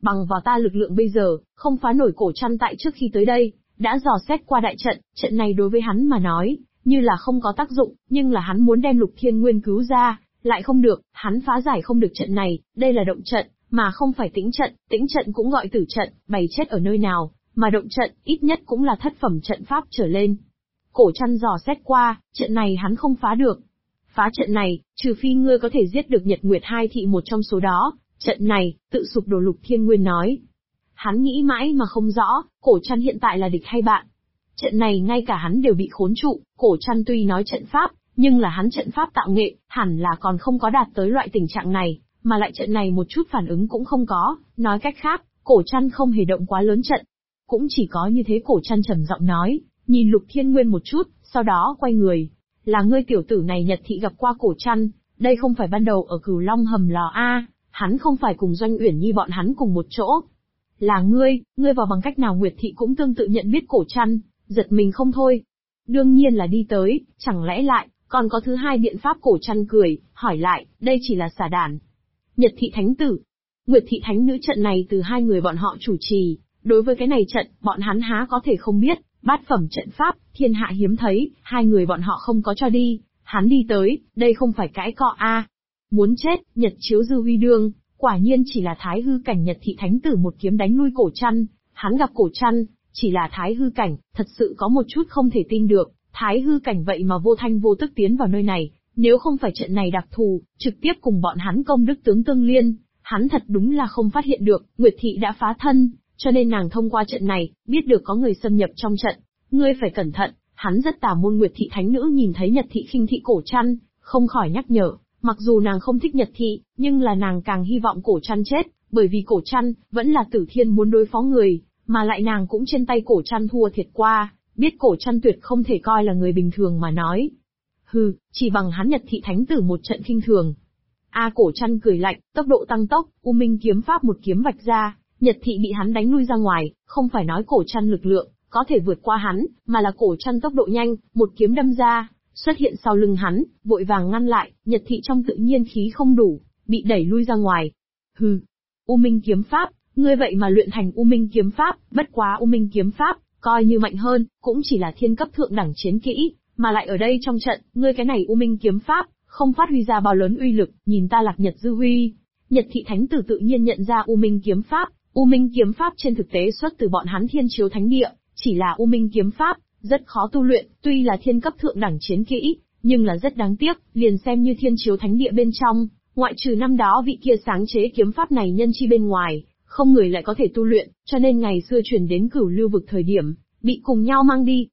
[SPEAKER 1] Bằng vào ta lực lượng bây giờ, không phá nổi cổ chăn tại trước khi tới đây, đã dò xét qua đại trận, trận này đối với hắn mà nói, như là không có tác dụng, nhưng là hắn muốn đem Lục Thiên Nguyên cứu ra, lại không được, hắn phá giải không được trận này, đây là động trận, mà không phải tĩnh trận cũng gọi tử trận, bày chết ở nơi nào, mà động trận, ít nhất cũng là thất phẩm trận pháp trở lên. Cổ chăn dò xét qua, trận này hắn không phá được. Phá trận này, trừ phi ngươi có thể giết được Nhật Nguyệt hai thị một trong số đó, trận này, tự sụp đổ. Lục Thiên Nguyên nói. Hắn nghĩ mãi mà không rõ, cổ chăn hiện tại là địch hay bạn. Trận này ngay cả hắn đều bị khốn trụ, cổ chăn tuy nói trận pháp, nhưng là hắn trận pháp tạo nghệ, hẳn là còn không có đạt tới loại tình trạng này, mà lại trận này một chút phản ứng cũng không có, nói cách khác, cổ chăn không hề động quá lớn trận. Cũng chỉ có như thế cổ chăn trầm giọng nói, nhìn Lục Thiên Nguyên một chút, sau đó quay người. Là ngươi tiểu tử này Nhật thị gặp qua cổ chăn, đây không phải ban đầu ở Cửu Long hầm lò A, hắn không phải cùng Doanh Uyển Nhi bọn hắn cùng một chỗ. Là ngươi vào bằng cách nào? Nguyệt thị cũng tương tự nhận biết cổ chăn, giật mình không thôi. Đương nhiên là đi tới, chẳng lẽ lại, còn có thứ hai biện pháp? Cổ chăn cười, hỏi lại, đây chỉ là xả đản. Nhật thị thánh tử, Nguyệt thị thánh nữ trận này từ hai người bọn họ chủ trì, đối với cái này trận, bọn hắn há có thể không biết, bát phẩm trận pháp, thiên hạ hiếm thấy, hai người bọn họ không có cho đi, hắn đi tới, đây không phải cãi cọ a. Muốn chết, Nhật chiếu dư huy đương, quả nhiên chỉ là thái hư cảnh. Nhật thị thánh tử một kiếm đánh lui cổ chăn, hắn gặp cổ chăn, chỉ là thái hư cảnh, thật sự có một chút không thể tin được, thái hư cảnh vậy mà vô thanh vô tức tiến vào nơi này, nếu không phải trận này đặc thù, trực tiếp cùng bọn hắn công đức tướng tương liên, hắn thật đúng là không phát hiện được, Nguyệt thị đã phá thân, cho nên nàng thông qua trận này, biết được có người xâm nhập trong trận, ngươi phải cẩn thận, hắn rất tà môn. Nguyệt thị thánh nữ nhìn thấy Nhật thị khinh thị cổ chăn, không khỏi nhắc nhở, mặc dù nàng không thích Nhật thị, nhưng là nàng càng hy vọng cổ chăn chết, bởi vì cổ chăn, vẫn là Tử Thiên muốn đối phó người, mà lại nàng cũng trên tay cổ chăn thua thiệt qua, biết cổ chăn tuyệt không thể coi là người bình thường mà nói. Hừ, chỉ bằng hắn Nhật thị thánh tử một trận khinh thường. Cổ chăn cười lạnh, tốc độ tăng tốc, U Minh kiếm pháp một kiếm vạch ra, Nhật thị bị hắn đánh lui ra ngoài, không phải nói cổ chăn lực lượng có thể vượt qua hắn, mà là cổ chăn tốc độ nhanh, một kiếm đâm ra, xuất hiện sau lưng hắn, vội vàng ngăn lại, Nhật thị trong tự nhiên khí không đủ, bị đẩy lui ra ngoài. Hừ, U Minh kiếm pháp, ngươi vậy mà luyện thành U Minh kiếm pháp, bất quá U Minh kiếm pháp, coi như mạnh hơn, cũng chỉ là thiên cấp thượng đẳng chiến kỹ, mà lại ở đây trong trận, ngươi cái này U Minh kiếm pháp, không phát huy ra bao lớn uy lực, nhìn ta Lạc Nhật dư huy. Nhật thị thánh tử tự nhiên nhận ra U Minh kiếm pháp, U Minh kiếm pháp trên thực tế xuất từ bọn hắn Thiên Chiếu Thánh Địa, chỉ là U Minh kiếm pháp, rất khó tu luyện, tuy là thiên cấp thượng đẳng chiến kỹ, nhưng là rất đáng tiếc, liền xem như Thiên Chiếu Thánh Địa bên trong, ngoại trừ năm đó vị kia sáng chế kiếm pháp này nhân chi bên ngoài, không người lại có thể tu luyện, cho nên ngày xưa truyền đến Cửu Lưu vực thời điểm, bị cùng nhau mang đi.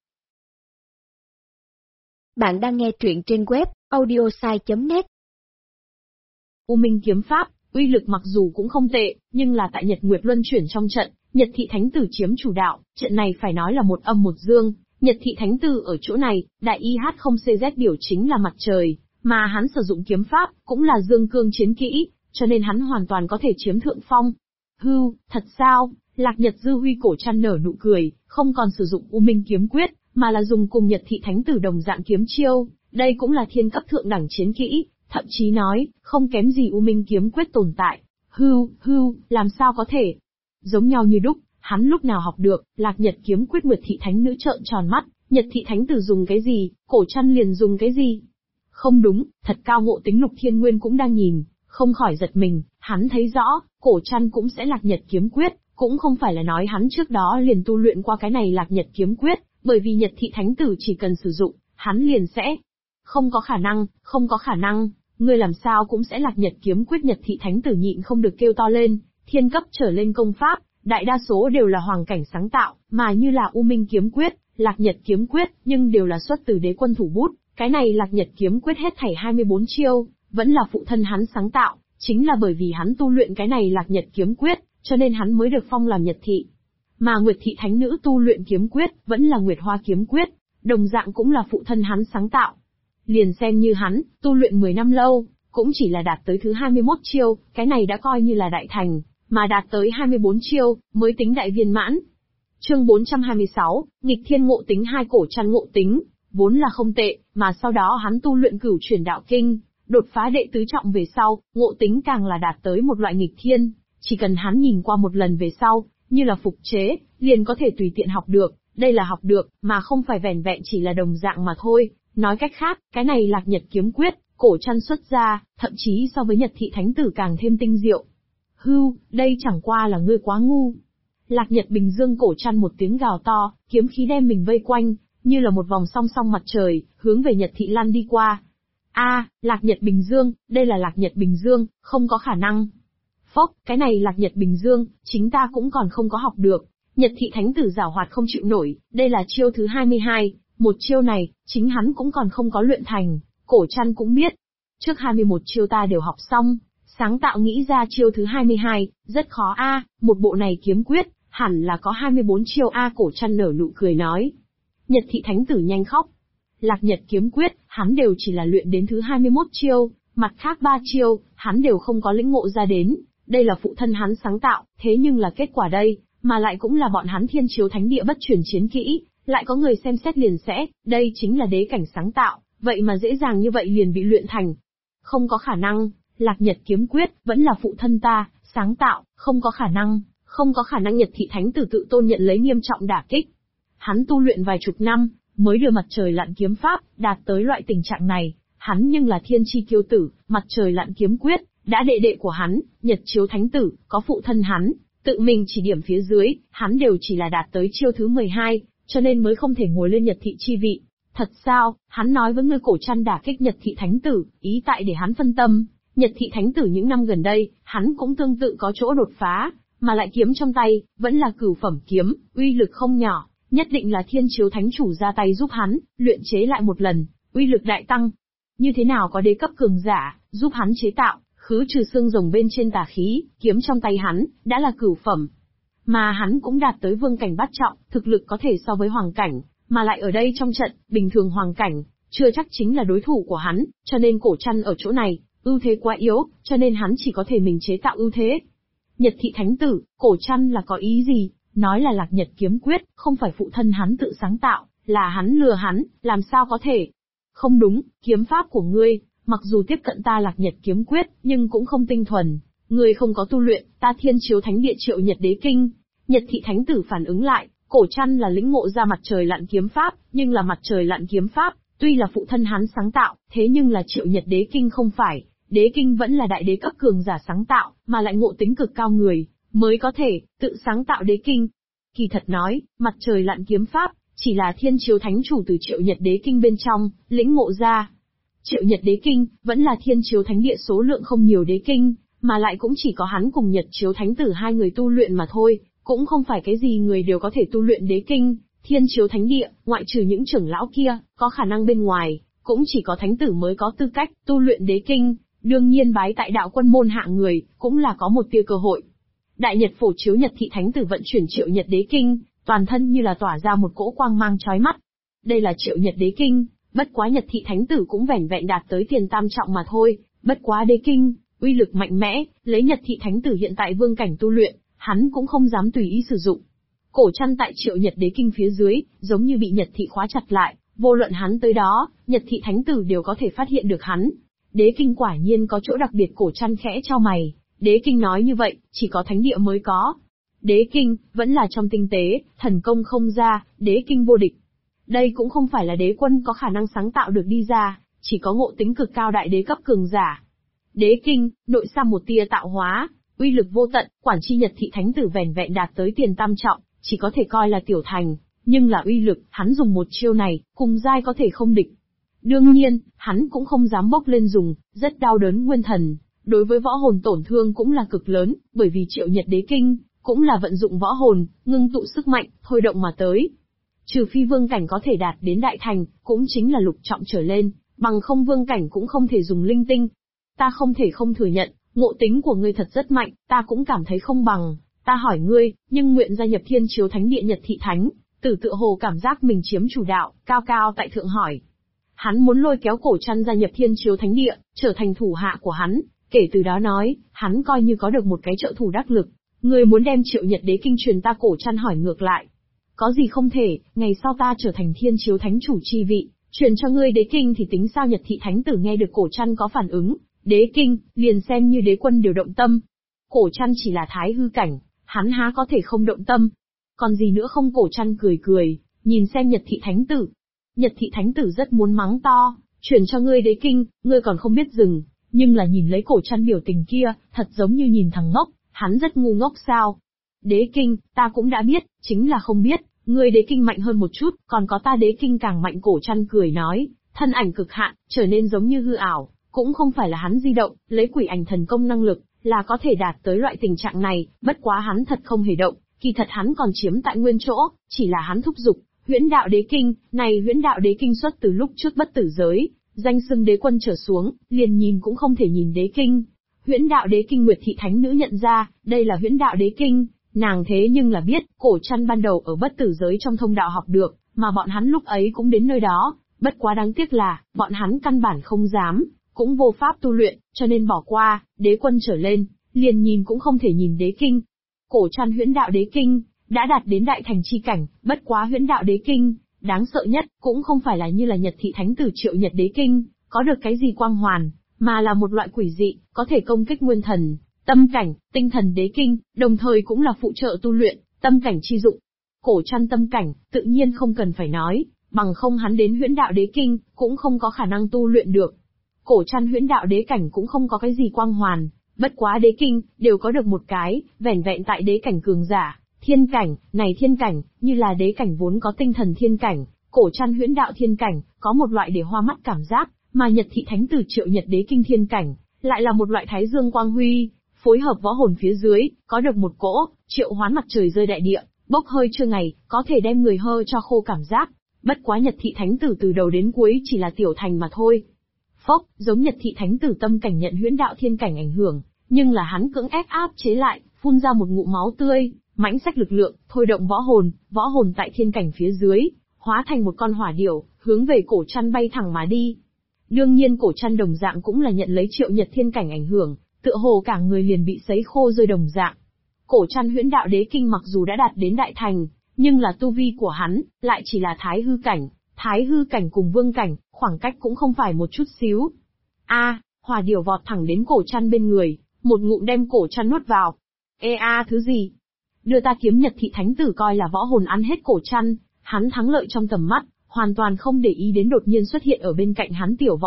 [SPEAKER 2] Bạn đang nghe truyện trên web audiosai.net.
[SPEAKER 1] U Minh kiếm pháp, uy lực mặc dù cũng không tệ, nhưng là tại Nhật Nguyệt luân chuyển trong trận, Nhật thị thánh tử chiếm chủ đạo, trận này phải nói là một âm một dương. Nhật thị thánh tử ở chỗ này, đại IH0CZ biểu chính là mặt trời, mà hắn sử dụng kiếm pháp, cũng là dương cương chiến kỹ, cho nên hắn hoàn toàn có thể chiếm thượng phong. Hưu, thật sao? Lạc Nhật dư huy cổ chăn nở nụ cười, không còn sử dụng U Minh kiếm quyết, mà là dùng cùng Nhật thị thánh tử đồng dạng kiếm chiêu, đây cũng là thiên cấp thượng đẳng chiến kỹ, thậm chí nói, không kém gì U Minh kiếm quyết tồn tại. Hưu, làm sao có thể? Giống nhau như đúc, hắn lúc nào học được, Lạc Nhật kiếm quyết. Nguyệt thị thánh nữ trợn tròn mắt, Nhật thị thánh tử dùng cái gì, cổ chăn liền dùng cái gì? Không đúng, thật cao ngộ tính. Lục Thiên Nguyên cũng đang nhìn, không khỏi giật mình, hắn thấy rõ, cổ chăn cũng sẽ Lạc Nhật kiếm quyết, cũng không phải là nói hắn trước đó liền tu luyện qua cái này Lạc Nhật kiếm quyết, bởi vì Nhật thị thánh tử chỉ cần sử dụng, hắn liền sẽ. Không có khả năng, ngươi làm sao cũng sẽ Lạc Nhật kiếm quyết. Nhật thị thánh tử nhịn không được kêu to lên, thiên cấp trở lên công pháp, đại đa số đều là hoàng cảnh sáng tạo, mà như là U Minh kiếm quyết, Lạc Nhật kiếm quyết, nhưng đều là xuất từ đế quân thủ bút, cái này Lạc Nhật kiếm quyết hết thảy 24 chiêu, vẫn là phụ thân hắn sáng tạo, chính là bởi vì hắn tu luyện cái này Lạc Nhật kiếm quyết, cho nên hắn mới được phong làm Nhật thị. Mà Nguyệt thị thánh nữ tu luyện kiếm quyết, vẫn là Nguyệt Hoa kiếm quyết, đồng dạng cũng là phụ thân hắn sáng tạo. Liền xem như hắn, tu luyện 10 năm lâu, cũng chỉ là đạt tới thứ 21 chiêu, cái này đã coi như là đại thành, mà đạt tới 24 chiêu, mới tính đại viên mãn. Chương 426, nghịch thiên ngộ tính. Hai cổ chăn ngộ tính, vốn là không tệ, mà sau đó hắn tu luyện Cửu Chuyển Đạo Kinh, đột phá đệ tứ trọng về sau, ngộ tính càng là đạt tới một loại nghịch thiên, Chỉ cần hắn nhìn qua một lần về sau, như là phục chế, liền có thể tùy tiện học được, đây là học được, mà không phải vẻn vẹn chỉ là đồng dạng mà thôi. Nói cách khác, cái này Lạc Nhật kiếm quyết, Cổ Trăn xuất ra, thậm chí so với Nhật thị thánh tử càng thêm tinh diệu. Hưu, đây chẳng qua là ngươi quá ngu. Lạc Nhật Bình Dương Cổ Trăn một tiếng gào to, kiếm khí đem mình vây quanh, như là một vòng song song mặt trời, hướng về Nhật thị lăn đi qua. Lạc Nhật Bình Dương, đây là Lạc Nhật Bình Dương, không có khả năng. Phốc, cái này Lạc Nhật Bình Dương, chính ta cũng còn không có học được. Nhật thị thánh tử giảo hoạt không chịu nổi, đây là chiêu thứ 22, một chiêu này, chính hắn cũng còn không có luyện thành, Cổ Trăn cũng biết. Trước 21 chiêu ta đều học xong, sáng tạo nghĩ ra chiêu thứ 22, rất khó một bộ này kiếm quyết, hẳn là có 24 chiêu Cổ Trăn nở nụ cười nói. Nhật thị thánh tử nhanh khóc. Lạc Nhật kiếm quyết, hắn đều chỉ là luyện đến thứ 21 chiêu, mặt khác 3 chiêu, hắn đều không có lĩnh ngộ ra đến, đây là phụ thân hắn sáng tạo, thế nhưng là kết quả đây, mà lại cũng là bọn hắn Thiên Chiếu Thánh Địa bất truyền chiến kỹ, lại có người xem xét liền sẽ, đây chính là đế cảnh sáng tạo, vậy mà dễ dàng như vậy liền bị luyện thành. Không có khả năng, Lạc Nhật kiếm quyết, vẫn là phụ thân ta, sáng tạo, không có khả năng Nhật thị thánh tử tự tôn nhận lấy nghiêm trọng đả kích. Hắn tu luyện vài chục năm, mới đưa mặt trời lặn kiếm pháp, đạt tới loại tình trạng này, hắn nhưng là thiên chi kiêu tử, mặt trời lặn kiếm quyết, đã đệ của hắn, Nhật chiếu thánh tử, có phụ thân hắn, tự mình chỉ điểm phía dưới, hắn đều chỉ là đạt tới chiêu thứ 12, cho nên mới không thể ngồi lên Nhật thị chi vị. Thật sao, hắn nói với ngươi Cổ Trăn đả kích Nhật thị thánh tử, ý tại để hắn phân tâm, Nhật thị thánh tử những năm gần đây, hắn cũng tương tự có chỗ đột phá, mà lại kiếm trong tay, vẫn là cửu phẩm kiếm, uy lực không nhỏ, nhất định là thiên chiếu thánh chủ ra tay giúp hắn, luyện chế lại một lần, uy lực đại tăng. Như thế nào có đế cấp cường giả, giúp hắn chế tạo, khứ trừ xương rồng bên trên tà khí, kiếm trong tay hắn, đã là cửu phẩm. Mà hắn cũng đạt tới vương cảnh bát trọng, thực lực có thể so với hoàng cảnh, mà lại ở đây trong trận, bình thường hoàng cảnh, chưa chắc chính là đối thủ của hắn, cho nên Cổ Trăn ở chỗ này, ưu thế quá yếu, cho nên hắn chỉ có thể mình chế tạo ưu thế. Nhật thị thánh tử, Cổ Trăn là có ý gì? Nói là Lạc Nhật kiếm quyết, không phải phụ thân hắn tự sáng tạo, là hắn lừa hắn, làm sao có thể? Không đúng, kiếm pháp của ngươi, mặc dù tiếp cận ta Lạc Nhật kiếm quyết, nhưng cũng không tinh thuần. Ngươi không có tu luyện, ta Thiên Chiếu Thánh Địa Triệu Nhật Đế Kinh. Nhật thị thánh tử phản ứng lại, Cổ Trăn là lĩnh ngộ ra mặt trời lặn kiếm pháp, nhưng là mặt trời lặn kiếm pháp, tuy là phụ thân hắn sáng tạo, thế nhưng là Triệu Nhật Đế Kinh không phải. Đế Kinh vẫn là đại đế cấp cường giả sáng tạo, mà lại ngộ tính cực cao người, mới có thể tự sáng tạo Đế Kinh. Kỳ thật nói, mặt trời lặn kiếm pháp, chỉ là Thiên Chiếu Thánh chủ từ Triệu Nhật Đế Kinh bên trong, lĩnh ngộ ra. Triệu Nhật Đế Kinh, vẫn là Thiên Chiếu Thánh Địa số lượng không nhiều đế kinh, mà lại cũng chỉ có hắn cùng Nhật Chiếu Thánh tử hai người tu luyện mà thôi, cũng không phải cái gì người đều có thể tu luyện đế kinh. Thiên Chiếu Thánh Địa, ngoại trừ những trưởng lão kia, có khả năng bên ngoài, cũng chỉ có thánh tử mới có tư cách tu luyện đế kinh, đương nhiên bái tại đạo quân môn hạng người, cũng là có một tia cơ hội. Đại Nhật Phổ Chiếu Nhật thị thánh tử vận chuyển Triệu Nhật Đế Kinh, toàn thân như là tỏa ra một cỗ quang mang chói mắt. Đây là Triệu Nhật Đế Kinh, bất quá Nhật thị thánh tử cũng vẻn vẹn đạt tới tiền tam trọng mà thôi, bất quá đế kinh, uy lực mạnh mẽ, lấy Nhật thị thánh tử hiện tại vương cảnh tu luyện, hắn cũng không dám tùy ý sử dụng. Cổ Trăn tại Triệu Nhật Đế Kinh phía dưới, giống như bị Nhật thị khóa chặt lại, vô luận hắn tới đó, Nhật thị thánh tử đều có thể phát hiện được hắn. Đế kinh quả nhiên có chỗ đặc biệt. Cổ Trăn khẽ chau mày, đế kinh nói như vậy, chỉ có thánh địa mới có. Đế kinh, vẫn là trong tinh tế, thần công không ra, đế kinh vô địch. Đây cũng không phải là đế quân có khả năng sáng tạo được đi ra, chỉ có ngộ tính cực cao đại đế cấp cường giả. Đế kinh, nội xa một tia tạo hóa, uy lực vô tận, quản chi Nhật thị thánh tử vẻn vẹn đạt tới tiền tam trọng, chỉ có thể coi là tiểu thành, nhưng là uy lực, hắn dùng một chiêu này, cùng giai có thể không địch. Đương nhiên, hắn cũng không dám bốc lên dùng, rất đau đớn nguyên thần, đối với võ hồn tổn thương cũng là cực lớn, bởi vì Triệu Nhật Đế Kinh, cũng là vận dụng võ hồn, ngưng tụ sức mạnh, thôi động mà tới. Trừ phi vương cảnh có thể đạt đến đại thành, cũng chính là lục trọng trở lên, bằng không vương cảnh cũng không thể dùng linh tinh. Ta không thể không thừa nhận, ngộ tính của ngươi thật rất mạnh, ta cũng cảm thấy không bằng. Ta hỏi ngươi, nhưng nguyện gia nhập Thiên Chiếu Thánh Địa Nhật thị thánh, tử tựa hồ cảm giác mình chiếm chủ đạo, cao cao tại thượng hỏi. Hắn muốn lôi kéo Cổ Trăn gia nhập Thiên Chiếu Thánh Địa, trở thành thủ hạ của hắn, kể từ đó nói, hắn coi như có được một cái trợ thủ đắc lực. Ngươi muốn đem Triệu Nhật Đế Kinh truyền ta? Cổ Trăn hỏi ngược lại. Có gì không thể, ngày sau ta trở thành Thiên Chiếu Thánh chủ chi vị, truyền cho ngươi đế kinh thì tính sao? Nhật thị thánh tử nghe được Cổ Trăn có phản ứng, đế kinh, liền xem như đế quân đều động tâm. Cổ Trăn chỉ là thái hư cảnh, hắn há có thể không động tâm. Còn gì nữa không? Cổ Trăn cười cười, nhìn xem Nhật Thị Thánh Tử. Nhật Thị Thánh Tử rất muốn mắng to, truyền cho ngươi đế kinh, ngươi còn không biết dừng, nhưng là nhìn lấy Cổ Trăn biểu tình kia, thật giống như nhìn thằng ngốc, hắn rất ngu ngốc sao? Đế kinh, ta cũng đã biết, chính là không biết, ngươi đế kinh mạnh hơn một chút, còn có ta đế kinh càng mạnh. Cổ Trăn cười nói, thân ảnh cực hạn, trở nên giống như hư ảo, cũng không phải là hắn di động, lấy quỷ ảnh thần công năng lực, là có thể đạt tới loại tình trạng này, bất quá hắn thật không hề động, kỳ thật hắn còn chiếm tại nguyên chỗ, chỉ là hắn thúc giục. Huyễn đạo đế kinh, này huyễn đạo đế kinh xuất từ lúc trước bất tử giới, danh xưng đế quân trở xuống, liền nhìn cũng không thể nhìn đế kinh. Huyễn đạo đế kinh Nguyệt Thị Thánh Nữ nhận ra, đây là huyễn đạo đế kinh, nàng thế nhưng là biết, Cổ Trăn ban đầu ở bất tử giới trong thông đạo học được, mà bọn hắn lúc ấy cũng đến nơi đó, bất quá đáng tiếc là, bọn hắn căn bản không dám, cũng vô pháp tu luyện, cho nên bỏ qua, đế quân trở lên, liền nhìn cũng không thể nhìn đế kinh. Cổ Trăn huyễn đạo đế kinh, đã đạt đến đại thành chi cảnh, bất quá huyễn đạo đế kinh, đáng sợ nhất, cũng không phải là như là Nhật Thị Thánh Tử Triệu Nhật đế kinh, có được cái gì quang hoàn, mà là một loại quỷ dị, có thể công kích nguyên thần, tâm cảnh, tinh thần đế kinh, đồng thời cũng là phụ trợ tu luyện, tâm cảnh chi dụng. Cổ Trăn tâm cảnh, tự nhiên không cần phải nói, bằng không hắn đến huyễn đạo đế kinh, cũng không có khả năng tu luyện được. Cổ Trăn huyễn đạo đế cảnh cũng không có cái gì quang hoàn, bất quá đế kinh, đều có được một cái, vẻn vẹn tại đế cảnh cường giả. Thiên cảnh, này thiên cảnh, như là đế cảnh vốn có tinh thần thiên cảnh, Cổ Trăn huyễn đạo thiên cảnh, có một loại để hoa mắt cảm giác, mà Nhật Thị Thánh Tử Triệu Nhật đế kinh thiên cảnh, lại là một loại thái dương quang huy, phối hợp võ hồn phía dưới, có được một cỗ, triệu hoán mặt trời rơi đại địa, bốc hơi trưa ngày, có thể đem người hơ cho khô cảm giác. Bất quá Nhật Thị Thánh Tử từ đầu đến cuối chỉ là tiểu thành mà thôi. Phốc, giống Nhật Thị Thánh Tử tâm cảnh nhận huyễn đạo thiên cảnh ảnh hưởng, nhưng là hắn cưỡng ép áp chế lại, phun ra một ngụm máu tươi. Mãnh sách lực lượng, thôi động võ hồn tại thiên cảnh phía dưới, hóa thành một con hỏa điểu, hướng về Cổ Trăn bay thẳng mà đi. Đương nhiên Cổ Trăn đồng dạng cũng là nhận lấy Triệu Nhật thiên cảnh ảnh hưởng, tựa hồ cả người liền bị sấy khô rơi đồng dạng. Cổ Trăn huyễn đạo đế kinh mặc dù đã đạt đến đại thành, nhưng là tu vi của hắn, lại chỉ là thái hư cảnh cùng vương cảnh, khoảng cách cũng không phải một chút xíu. Hỏa điểu vọt thẳng đến Cổ Trăn bên người, một ngụm đem Cổ Trăn nuốt vào. Thứ gì? Đưa ta kiếm. Nhật Thị Thánh Tử coi là võ hồn ăn hết Cổ Trăn, hắn thắng lợi trong tầm mắt, hoàn toàn không để ý đến đột nhiên xuất hiện ở bên cạnh hắn tiểu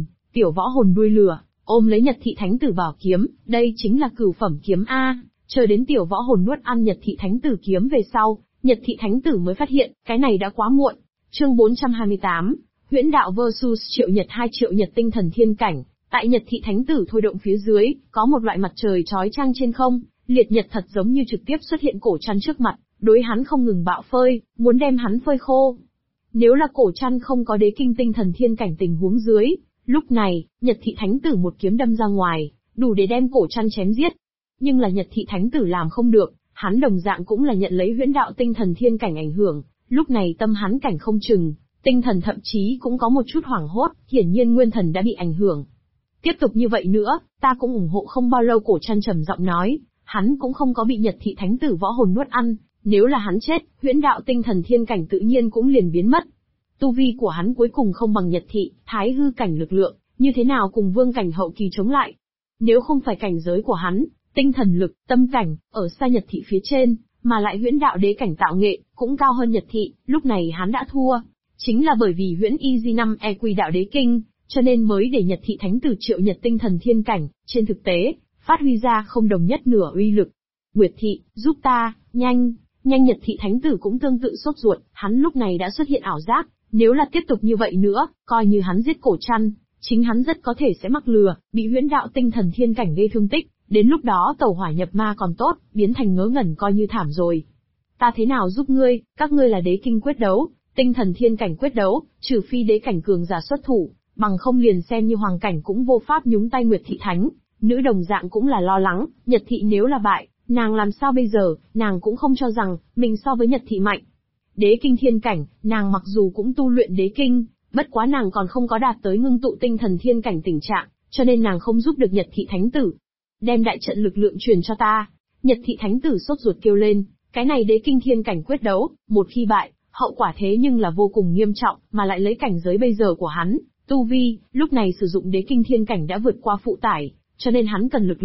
[SPEAKER 1] võ hồn đuôi lửa, ôm lấy Nhật Thị Thánh Tử bảo kiếm, đây chính là cửu phẩm kiếm a. Chờ đến tiểu võ hồn nuốt ăn Nhật Thị Thánh Tử kiếm về sau, Nhật Thị Thánh Tử mới phát hiện, cái này đã quá muộn. Chương 428, huyễn đạo vs Triệu Nhật. Triệu Nhật tinh thần thiên cảnh, tại Nhật Thị Thánh Tử thôi động phía dưới, có một loại mặt trời chói chang trên không. Liệt nhật thật giống như trực tiếp xuất hiện Cổ Trăn trước mặt, đối hắn không ngừng bạo phơi, muốn đem hắn phơi khô. Nếu là Cổ Trăn không có đế kinh tinh thần thiên cảnh tình huống dưới, lúc này, Nhật Thị Thánh Tử một kiếm đâm ra ngoài, đủ để đem Cổ Trăn chém giết. Nhưng là Nhật Thị Thánh Tử làm không được, hắn đồng dạng cũng là nhận lấy huyễn đạo tinh thần thiên cảnh ảnh hưởng, lúc này tâm hắn cảnh không chừng, tinh thần thậm chí cũng có một chút hoảng hốt, hiển nhiên nguyên thần đã bị ảnh hưởng. Tiếp tục như vậy nữa, ta cũng ủng hộ. Không bao lâu Cổ Trăn trầm giọng nói. Hắn cũng không có bị Nhật Thị Thánh Tử võ hồn nuốt ăn, nếu là hắn chết, huyễn đạo tinh thần thiên cảnh tự nhiên cũng liền biến mất. Tu vi của hắn cuối cùng không bằng Nhật Thị, thái hư cảnh lực lượng, như thế nào cùng vương cảnh hậu kỳ chống lại. Nếu không phải cảnh giới của hắn, tinh thần lực, tâm cảnh, ở xa Nhật Thị phía trên, mà lại huyễn đạo đế cảnh tạo nghệ, cũng cao hơn Nhật Thị, lúc này hắn đã thua. Chính là bởi vì huyễn EZ5 EQ đạo đế kinh, cho nên mới để Nhật Thị Thánh Tử Triệu Nhật tinh thần thiên cảnh, trên thực tế, phát huy ra không đồng nhất nửa uy lực. Nguyệt Thị, giúp ta, nhanh. Nhật Thị Thánh Tử cũng tương tự sốt ruột, hắn lúc này đã xuất hiện ảo giác, nếu là tiếp tục như vậy nữa, coi như hắn giết Cổ Trăn, chính hắn rất có thể sẽ mắc lừa, bị huyễn đạo tinh thần thiên cảnh gây thương tích, đến lúc đó tẩu hỏa nhập ma còn tốt, biến thành ngớ ngẩn coi như thảm rồi. Ta thế nào giúp ngươi, các ngươi là đế kinh quyết đấu, tinh thần thiên cảnh quyết đấu, trừ phi đế cảnh cường giả xuất thủ, bằng không liền xem như hoàng cảnh cũng vô pháp nhúng tay. Nguyệt Thị Thánh Nữ đồng dạng cũng là lo lắng, Nhật Thị nếu là bại, nàng làm sao bây giờ, nàng cũng không cho rằng, mình so với Nhật Thị mạnh. Đế kinh thiên cảnh, nàng mặc dù cũng tu luyện đế kinh, bất quá nàng còn không có đạt tới ngưng tụ tinh thần thiên cảnh tình trạng, cho nên nàng không giúp được Nhật Thị Thánh Tử. Đem đại trận lực lượng truyền cho ta. Nhật Thị Thánh Tử sốt ruột kêu lên, cái này đế kinh thiên cảnh quyết đấu, một khi bại, hậu quả thế nhưng là vô cùng nghiêm trọng, mà lại lấy cảnh giới bây giờ của hắn, tu vi, lúc này sử dụng đế kinh thiên cảnh đã vượt qua phụ tải, cho nên hắn cần lực lượng,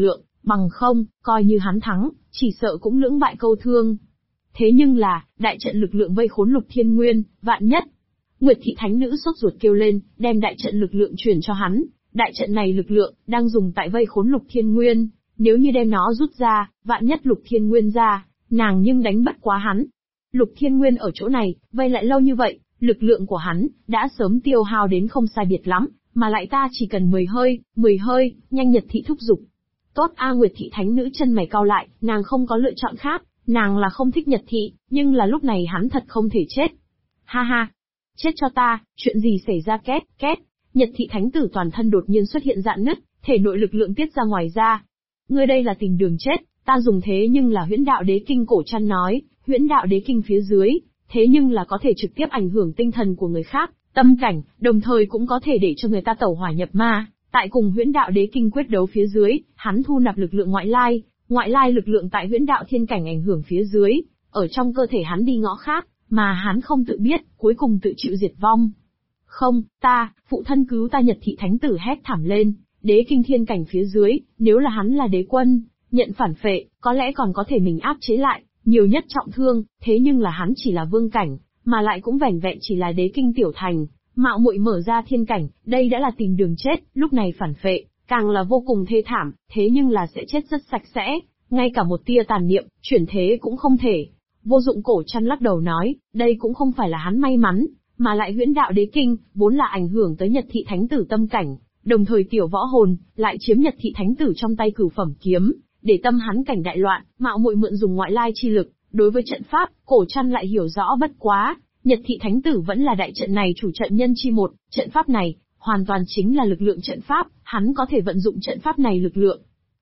[SPEAKER 1] Bằng không, coi như hắn thắng, chỉ sợ cũng lưỡng bại câu thương. Thế nhưng là, đại trận lực lượng vây khốn Lục Thiên Nguyên, vạn nhất. Nguyệt thị thánh nữ sốt ruột kêu lên, đem đại trận lực lượng truyền cho hắn. Đại trận này lực lượng, đang dùng tại vây khốn Lục Thiên Nguyên. Nếu như đem nó rút ra, vạn nhất Lục Thiên Nguyên ra, nàng nhưng đánh bất quá hắn. Lục Thiên Nguyên ở chỗ này, vây lại lâu như vậy, lực lượng của hắn, đã sớm tiêu hao đến không sai biệt lắm, mà lại ta chỉ cần 10 hơi, nhanh Nhật thị thúc giục. Tốt a. Nguyệt thị thánh nữ chân mày cau lại, nàng không có lựa chọn khác, nàng là không thích Nhật thị, nhưng là lúc này hắn thật không thể chết. Ha ha, chết cho ta, chuyện gì xảy ra? Két. Nhật thị thánh tử toàn thân đột nhiên xuất hiện rạn nứt, thể nội lực lượng tiết ra ngoài ra. Ngươi đây là tìm đường chết, ta dùng thế nhưng là Huyễn Đạo Đế Kinh. Cổ Trăn nói, Huyễn Đạo Đế Kinh phía dưới, thế nhưng là có thể trực tiếp ảnh hưởng tinh thần của người khác, tâm cảnh, đồng thời cũng có thể để cho người ta tẩu hỏa nhập ma. Tại cùng Huyễn Đạo Đế Kinh quyết đấu phía dưới, hắn thu nạp lực lượng ngoại lai lực lượng tại Huyễn Đạo Thiên Cảnh ảnh hưởng phía dưới, ở trong cơ thể hắn đi ngõ khác, mà hắn không tự biết, cuối cùng tự chịu diệt vong. Không, phụ thân cứu ta! Nhật thị thánh tử hét thảm lên, Đế Kinh Thiên Cảnh phía dưới, nếu là hắn là đế quân, nhận phản phệ, có lẽ còn có thể mình áp chế lại, nhiều nhất trọng thương, thế nhưng là hắn chỉ là vương cảnh, mà lại cũng vẻn vẹn chỉ là Đế Kinh tiểu thành, mạo muội mở ra thiên cảnh, đây đã là tìm đường chết, lúc này phản phệ, càng là vô cùng thê thảm, thế nhưng là sẽ chết rất sạch sẽ, ngay cả một tia tàn niệm, chuyển thế cũng không thể. Vô Dụng Cổ Trăn lắc đầu nói, đây cũng không phải là hắn may mắn, mà lại Huyễn Đạo Đế Kinh, vốn là ảnh hưởng tới Nhật thị thánh tử tâm cảnh, đồng thời tiểu võ hồn, lại chiếm Nhật thị thánh tử trong tay cửu phẩm kiếm, để tâm hắn cảnh đại loạn, mạo muội mượn dùng ngoại lai chi lực, đối với trận pháp, Cổ Trăn lại hiểu rõ bất quá. Nhật thị thánh tử vẫn là đại trận này chủ trận nhân chi một, trận pháp này, hoàn toàn chính là lực lượng trận pháp, hắn có thể vận dụng trận pháp này lực lượng.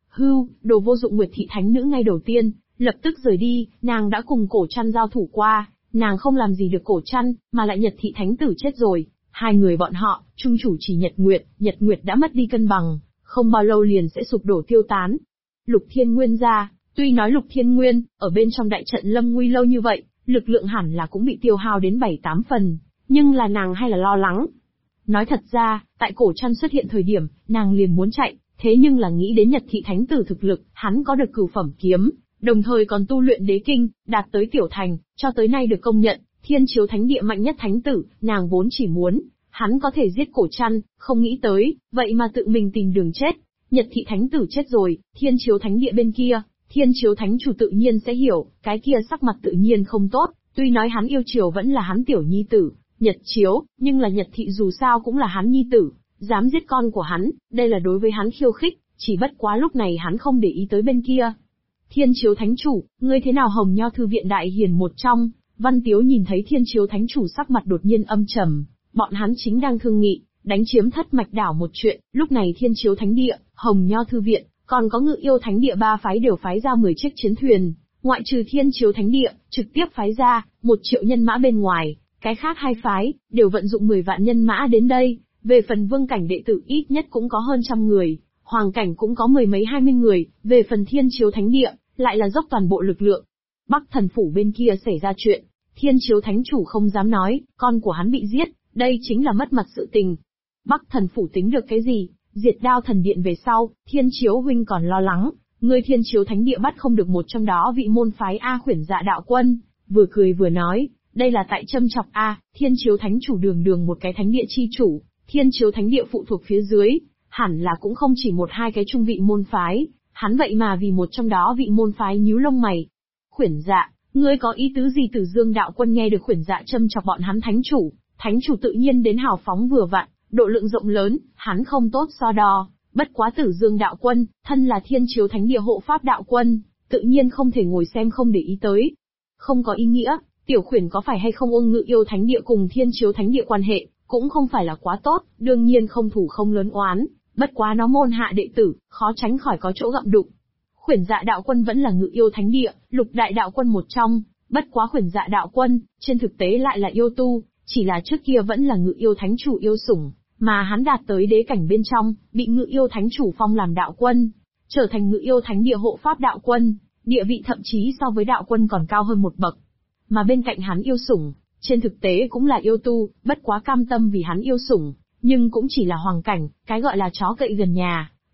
[SPEAKER 1] Đồ vô dụng! Nguyệt thị thánh nữ ngay đầu tiên, lập tức rời đi, nàng đã cùng Cổ Trăn giao thủ qua, nàng không làm gì được Cổ Trăn, mà lại Nhật thị thánh tử chết rồi, hai người bọn họ, chung chủ chỉ Nhật Nguyệt đã mất đi cân bằng, không bao lâu liền sẽ sụp đổ tiêu tán. Lục Thiên Nguyên ra, tuy nói Lục Thiên Nguyên, ở bên trong đại trận lâm nguy lâu như vậy, lực lượng hẳn là cũng bị tiêu hao đến 7-8 phần, nhưng là nàng hay là lo lắng. Nói thật ra, tại Cổ Trăn xuất hiện thời điểm, nàng liền muốn chạy, thế nhưng là nghĩ đến Nhật thị thánh tử thực lực, hắn có được cửu phẩm kiếm, đồng thời còn tu luyện đế kinh, đạt tới tiểu thành, cho tới nay được công nhận, Thiên Chiếu Thánh Địa mạnh nhất thánh tử, nàng vốn chỉ muốn, hắn có thể giết Cổ Trăn, không nghĩ tới, vậy mà tự mình tìm đường chết. Nhật thị thánh tử chết rồi, Thiên Chiếu Thánh Địa bên kia, Thiên Chiếu Thánh chủ tự nhiên sẽ hiểu, cái kia sắc mặt tự nhiên không tốt, tuy nói hắn yêu chiều vẫn là hắn tiểu nhi tử, Nhật Chiếu, nhưng là Nhật thị dù sao cũng là hắn nhi tử, dám giết con của hắn, đây là đối với hắn khiêu khích, chỉ bất quá lúc này hắn không để ý tới bên kia. Thiên Chiếu Thánh chủ, ngươi thế nào? Hồng Nho thư viện đại hiền một trong, Văn Tiếu nhìn thấy Thiên Chiếu Thánh chủ sắc mặt đột nhiên âm trầm, bọn hắn chính đang thương nghị, đánh chiếm Thất Mạch đảo một chuyện, lúc này Thiên Chiếu Thánh Địa, Hồng Nho thư viện, còn có Ngự Yêu Thánh Địa ba phái đều phái ra 10 chiếc chiến thuyền, ngoại trừ Thiên Chiếu Thánh Địa, trực tiếp phái ra 1 triệu nhân mã bên ngoài, cái khác hai phái, đều vận dụng 10 vạn nhân mã đến đây, về phần vương cảnh đệ tử ít nhất cũng có hơn 100 người, hoàng cảnh cũng có 10 mấy 20 người, về phần Thiên Chiếu Thánh Địa, lại là dốc toàn bộ lực lượng. Bắc Thần Phủ bên kia xảy ra chuyện, Thiên Chiếu Thánh chủ không dám nói, con của hắn bị giết, đây chính là mất mặt sự tình. Bắc Thần Phủ tính được cái gì? Diệt Đao Thần Điện về sau, Thiên Chiếu huynh còn lo lắng, ngươi Thiên Chiếu Thánh Địa bắt không được một trong đó vị môn phái A Khuyển Dạ đạo quân, vừa cười vừa nói, đây là tại châm chọc A. Thiên Chiếu Thánh chủ đường một cái thánh địa chi chủ, Thiên Chiếu Thánh Địa phụ thuộc phía dưới, hẳn là cũng không chỉ 1-2 cái trung vị môn phái, hắn vậy mà vì một trong đó vị môn phái nhíu lông mày. Khuyển Dạ, ngươi có ý tứ gì? Tử Dương đạo quân nghe được Khuyển Dạ châm chọc bọn hắn thánh chủ tự nhiên đến hào phóng vừa vặn, độ lượng rộng lớn, hắn không tốt so đo, bất quá Tử Dương đạo quân, thân là Thiên Chiếu Thánh Địa hộ pháp đạo quân, tự nhiên không thể ngồi xem không để ý tới. Không có ý nghĩa, tiểu Khuyển có phải hay không ôn Ngự Yêu Thánh Địa cùng Thiên Chiếu Thánh Địa quan hệ, cũng không phải là quá tốt, đương nhiên không thủ không lớn oán, bất quá nó môn hạ đệ tử, khó tránh khỏi có chỗ gặm đụng. Khuyển Dạ đạo quân vẫn là Ngự Yêu Thánh Địa, lục đại đạo quân một trong, bất quá Khuyển Dạ đạo quân, trên thực tế lại là yêu tu, chỉ là trước kia vẫn là Ngự Yêu Thánh chủ yêu sủng, mà hắn đạt tới đế cảnh bên trong, bị Ngự Yêu Thánh chủ phong làm đạo quân, trở thành Ngự Yêu Thánh Địa hộ pháp đạo quân, địa vị thậm chí so với đạo quân còn cao hơn một bậc. Mà bên cạnh hắn yêu sủng, trên thực tế cũng là yêu tu, bất quá cam tâm vì hắn yêu sủng, nhưng cũng chỉ là hoàng cảnh, cái gọi là chó cậy gần nhà,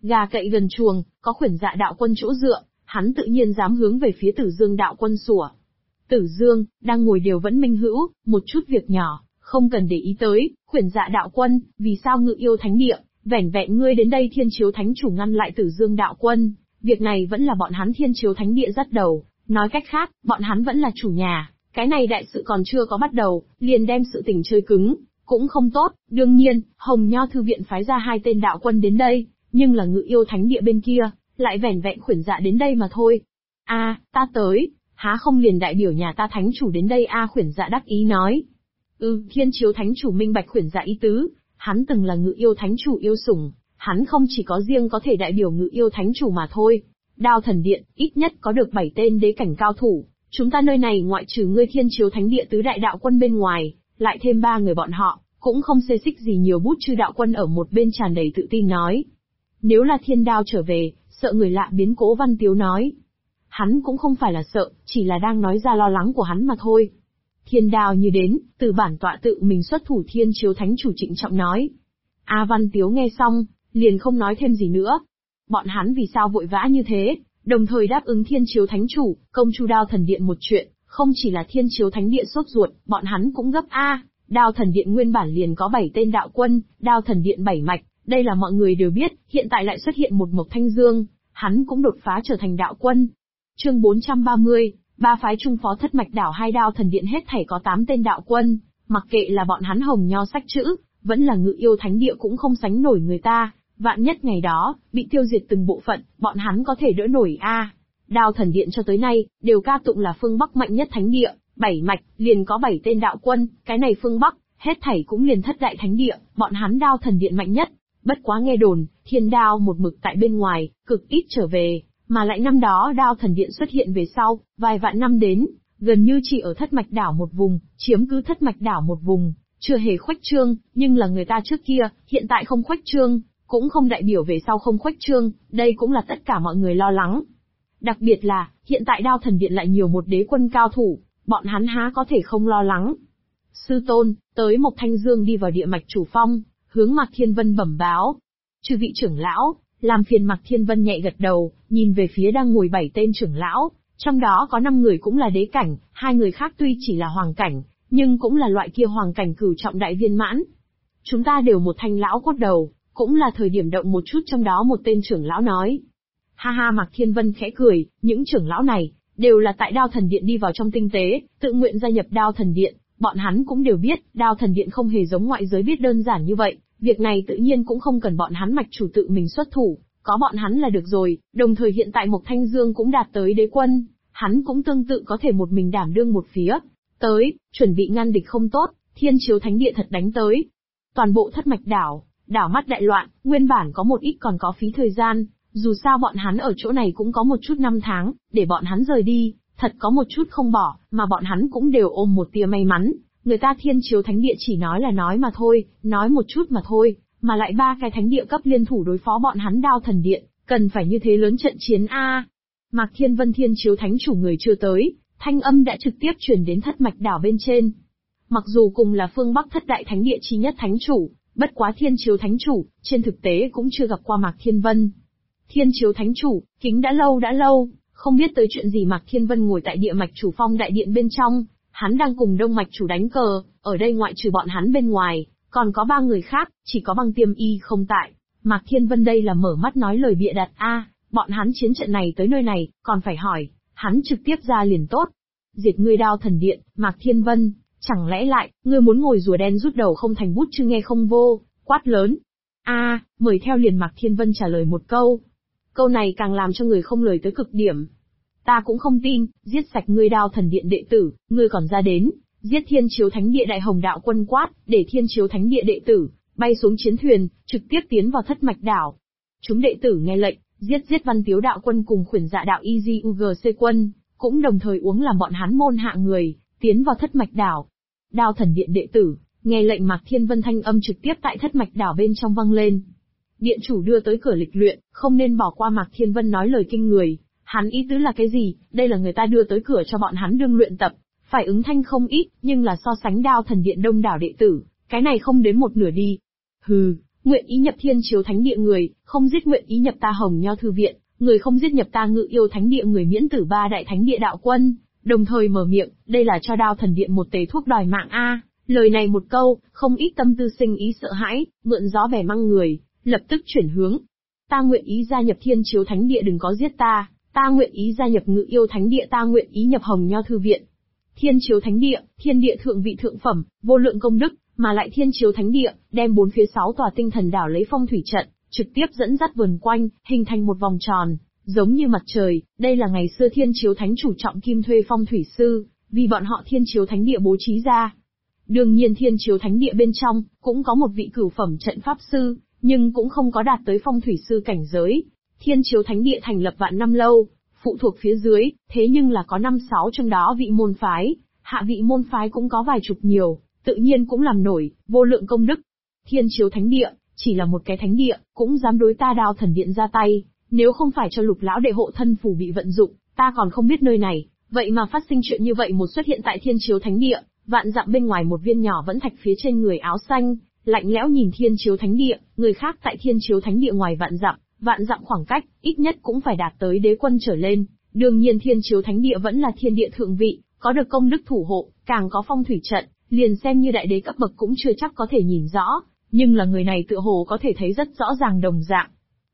[SPEAKER 1] Gà cậy gần chuồng, có Khuyển Dạ đạo quân chỗ dựa, hắn tự nhiên dám hướng về phía Tử Dương đạo quân sủa. Tử Dương, đang ngồi đều vẫn minh hữu, một chút việc nhỏ, không cần để ý tới. Khuyển Dạ đạo quân, vì sao Ngự Yêu Thánh Địa, vẻn vẹn ngươi đến đây Thiên Chiếu Thánh Chủ ngăn lại Tử Dương đạo quân, việc này vẫn là bọn hắn Thiên Chiếu Thánh Địa dắt đầu, nói cách khác, bọn hắn vẫn là chủ nhà, cái này đại sự còn chưa có bắt đầu, liền đem sự tình chơi cứng, cũng không tốt. Đương nhiên, Hồng Nho thư viện phái ra 2 tên đạo quân đến đây, nhưng là Ngự Yêu Thánh Địa bên kia, lại vẻn vẹn Khuyển Dạ đến đây mà thôi. Ta tới, há không liền đại biểu nhà ta Thánh Chủ đến đây Khuyển Dạ đắc ý nói. Thiên Chiếu Thánh Chủ minh bạch Khuyển Dạ ý tứ, hắn từng là Ngự Yêu Thánh Chủ yêu sủng, hắn không chỉ có riêng có thể đại biểu Ngự Yêu Thánh Chủ mà thôi. Đao Thần Điện, ít nhất có được 7 tên đế cảnh cao thủ, chúng ta nơi này ngoại trừ ngươi Thiên Chiếu Thánh Địa tứ đại đạo quân bên ngoài, lại thêm 3 người bọn họ, cũng không xê xích gì nhiều. Bút Chư đạo quân ở một bên tràn đầy tự tin nói. Nếu là Thiên Đao trở về, sợ người lạ biến. Cố Văn Tiếu nói. Hắn cũng không phải là sợ, chỉ là đang nói ra lo lắng của hắn mà thôi. Thiên Đao như đến, từ bản tọa tự mình xuất thủ. Thiên Chiếu Thánh Chủ trịnh trọng nói. Văn Tiếu nghe xong, liền không nói thêm gì nữa. Bọn hắn vì sao vội vã như thế, đồng thời đáp ứng Thiên Chiếu Thánh Chủ, công chu Đao Thần Điện một chuyện, không chỉ là Thiên Chiếu Thánh Địa sốt ruột, bọn hắn cũng gấp Đao Thần Điện nguyên bản liền có 7 tên đạo quân, Đao Thần Điện 7 mạch, đây là mọi người đều biết, hiện tại lại xuất hiện một Mộc Thanh Dương, hắn cũng đột phá trở thành đạo quân. Chương 430, 3 phái trung phó thất mạch đảo. 2 Đao Thần Điện hết thảy có 8 tên đạo quân, mặc kệ là bọn hắn Hồng Nho sách chữ, vẫn là Ngự Yêu Thánh Địa cũng không sánh nổi người ta, vạn nhất ngày đó, bị tiêu diệt từng bộ phận, bọn hắn có thể đỡ nổi Đao Thần Điện cho tới nay, đều ca tụng là phương Bắc mạnh nhất thánh địa, 7 mạch, liền có 7 tên đạo quân, cái này phương Bắc, hết thảy cũng liền thất đại thánh địa, bọn hắn Đao Thần Điện mạnh nhất. Bất quá nghe đồn, Thiên Đao một mực tại bên ngoài, cực ít trở về, mà lại năm đó Đao Thần Điện xuất hiện về sau, vài vạn năm đến, gần như chỉ ở thất mạch đảo một vùng, chiếm cứ thất mạch đảo một vùng, chưa hề khuếch trương, nhưng là người ta trước kia, hiện tại không khuếch trương, cũng không đại biểu về sau không khuếch trương, đây cũng là tất cả mọi người lo lắng. Đặc biệt là, hiện tại Đao Thần Điện lại nhiều một đế quân cao thủ, bọn hắn há có thể không lo lắng. Sư tôn, tới Mộc Thanh Dương đi vào địa mạch chủ phong, hướng Mạc Thiên Vân bẩm báo. Chư vị trưởng lão, làm phiền. Mạc Thiên Vân nhẹ gật đầu, nhìn về phía đang ngồi 7 tên trưởng lão, trong đó có 5 người cũng là đế cảnh, 2 người khác tuy chỉ là hoàng cảnh, nhưng cũng là loại kia hoàng cảnh cửu trọng đại viên mãn. Chúng ta đều một thanh lão cốt đầu, cũng là thời điểm động một chút. Trong đó một tên trưởng lão nói. Ha, Mạc Thiên Vân khẽ cười, những trưởng lão này, đều là tại Đao Thần Điện đi vào trong tinh tế, tự nguyện gia nhập Đao Thần Điện, bọn hắn cũng đều biết, Đao Thần Điện không hề giống ngoại giới biết đơn giản như vậy, việc này tự nhiên cũng không cần bọn hắn mạch chủ tự mình xuất thủ, có bọn hắn là được rồi. Đồng thời hiện tại Mộc Thanh Dương cũng đạt tới đế quân, hắn cũng tương tự có thể một mình đảm đương một phía. Tới, chuẩn bị ngăn địch không tốt, Thiên Chiếu Thánh Địa thật đánh tới. Toàn bộ thất mạch đảo, đảo mắt đại loạn, nguyên bản có một ít còn có phí thời gian, dù sao bọn hắn ở chỗ này cũng có một chút năm tháng, để bọn hắn rời đi, thật có một chút không bỏ, mà bọn hắn cũng đều ôm một tia may mắn. Người ta Thiên Chiếu Thánh Địa chỉ nói là nói mà thôi, nói một chút mà thôi, mà lại 3 cái thánh địa cấp liên thủ đối phó bọn hắn Đao Thần Điện, cần phải như thế lớn trận chiến Mạc Thiên Vân Thiên Chiếu Thánh Chủ người chưa tới, thanh âm đã trực tiếp truyền đến thất mạch đảo bên trên. Mặc dù cùng là phương Bắc thất đại thánh địa chi nhất thánh chủ, bất quá Thiên Chiếu Thánh Chủ, trên thực tế cũng chưa gặp qua Mạc Thiên Vân. Thiên Chiếu Thánh Chủ, kính đã lâu, không biết tới chuyện gì. Mạc Thiên Vân ngồi tại địa mạch chủ phong đại điện bên trong, hắn đang cùng Đông mạch chủ đánh cờ, ở đây ngoại trừ bọn hắn bên ngoài, còn có 3 người khác, chỉ có Băng Tiêm Y không tại. Mạc Thiên Vân đây là mở mắt nói lời bịa đặt bọn hắn chiến trận này tới nơi này, còn phải hỏi, hắn trực tiếp ra liền tốt. Diệt ngươi Đao Thần Điện, Mạc Thiên Vân, chẳng lẽ lại, ngươi muốn ngồi rùa đen rút đầu không thành Bút Chư nghe không vô, quát lớn. Mời theo liền. Mạc Thiên Vân trả lời một câu. Câu này càng làm cho người không lời tới cực điểm. Ta cũng không tin, giết sạch ngươi Đao Thần Điện đệ tử, ngươi còn ra đến, giết Thiên Chiếu Thánh Địa đại hồng đạo quân quát, để Thiên Chiếu Thánh Địa đệ tử, bay xuống chiến thuyền, trực tiếp tiến vào thất mạch đảo. Chúng đệ tử nghe lệnh, giết Văn Tiếu đạo quân cùng Khuyển Dạ đạo IGUGC quân, cũng đồng thời uống làm bọn hắn môn hạ người, tiến vào thất mạch đảo. Đao Thần Điện đệ tử, nghe lệnh. Mạc Thiên Vân thanh âm trực tiếp tại thất mạch đảo bên trong vang lên. Điện chủ đưa tới cửa lịch luyện, không nên bỏ qua. Mạc Thiên Vân nói lời kinh người, hắn ý tứ là cái gì? Đây là người ta đưa tới cửa cho bọn hắn đương luyện tập, phải ứng thanh không ít, nhưng là so sánh Đao Thần Điện đông đảo đệ tử, cái này không đến một nửa đi. Hừ, Nguyện ý nhập Thiên Chiếu Thánh Địa người, không giết nguyện ý nhập ta Hồng Nho Thư Viện, người không giết nhập ta Ngự Yêu Thánh Địa người miễn tử 3 đại thánh địa đạo quân, đồng thời mở miệng, đây là cho Đao Thần Điện một tề thuốc đòi mạng a. Lời này một câu, không ít tâm tư sinh ý sợ hãi, mượn gió bẻ măng người, lập tức chuyển hướng. Ta nguyện ý gia nhập Thiên Chiếu Thánh Địa đừng có giết ta, ta nguyện ý gia nhập Ngự Yêu Thánh Địa, ta nguyện ý nhập Hồng Nho Thư Viện. Thiên Chiếu Thánh Địa, thiên địa thượng vị thượng phẩm, vô lượng công đức, mà lại Thiên Chiếu Thánh Địa, đem 4 phía 6 tòa tinh thần đảo lấy phong thủy trận, trực tiếp dẫn dắt vườn quanh, hình thành một vòng tròn, giống như mặt trời. Đây là ngày xưa Thiên Chiếu Thánh chủ trọng kim thuê phong thủy sư, vì bọn họ Thiên Chiếu Thánh Địa bố trí ra. Đương nhiên Thiên Chiếu Thánh Địa bên trong, cũng có một vị cửu phẩm trận pháp sư, nhưng cũng không có đạt tới phong thủy sư cảnh giới. Thiên Chiếu Thánh Địa thành lập vạn năm lâu, phụ thuộc phía dưới, thế nhưng là có 5-6 trong đó vị môn phái, hạ vị môn phái cũng có vài chục nhiều, tự nhiên cũng làm nổi, vô lượng công đức. Thiên Chiếu Thánh Địa, chỉ là một cái thánh địa, cũng dám đối ta Đao Thần Điện ra tay, nếu không phải cho Lục lão đệ hộ thân phù bị vận dụng, ta còn không biết nơi này, vậy mà phát sinh chuyện như vậy một xuất hiện tại Thiên Chiếu Thánh Địa, vạn dặm bên ngoài một viên nhỏ vẫn thạch phía trên người áo xanh, lạnh lẽo nhìn Thiên Chiếu Thánh Địa, người khác tại Thiên Chiếu Thánh Địa ngoài vạn dặm khoảng cách, ít nhất cũng phải đạt tới đế quân trở lên. Đương nhiên Thiên Chiếu Thánh Địa vẫn là thiên địa thượng vị, có được công đức thủ hộ, càng có phong thủy trận, liền xem như đại đế cấp bậc cũng chưa chắc có thể nhìn rõ, nhưng là người này tựa hồ có thể thấy rất rõ ràng đồng dạng.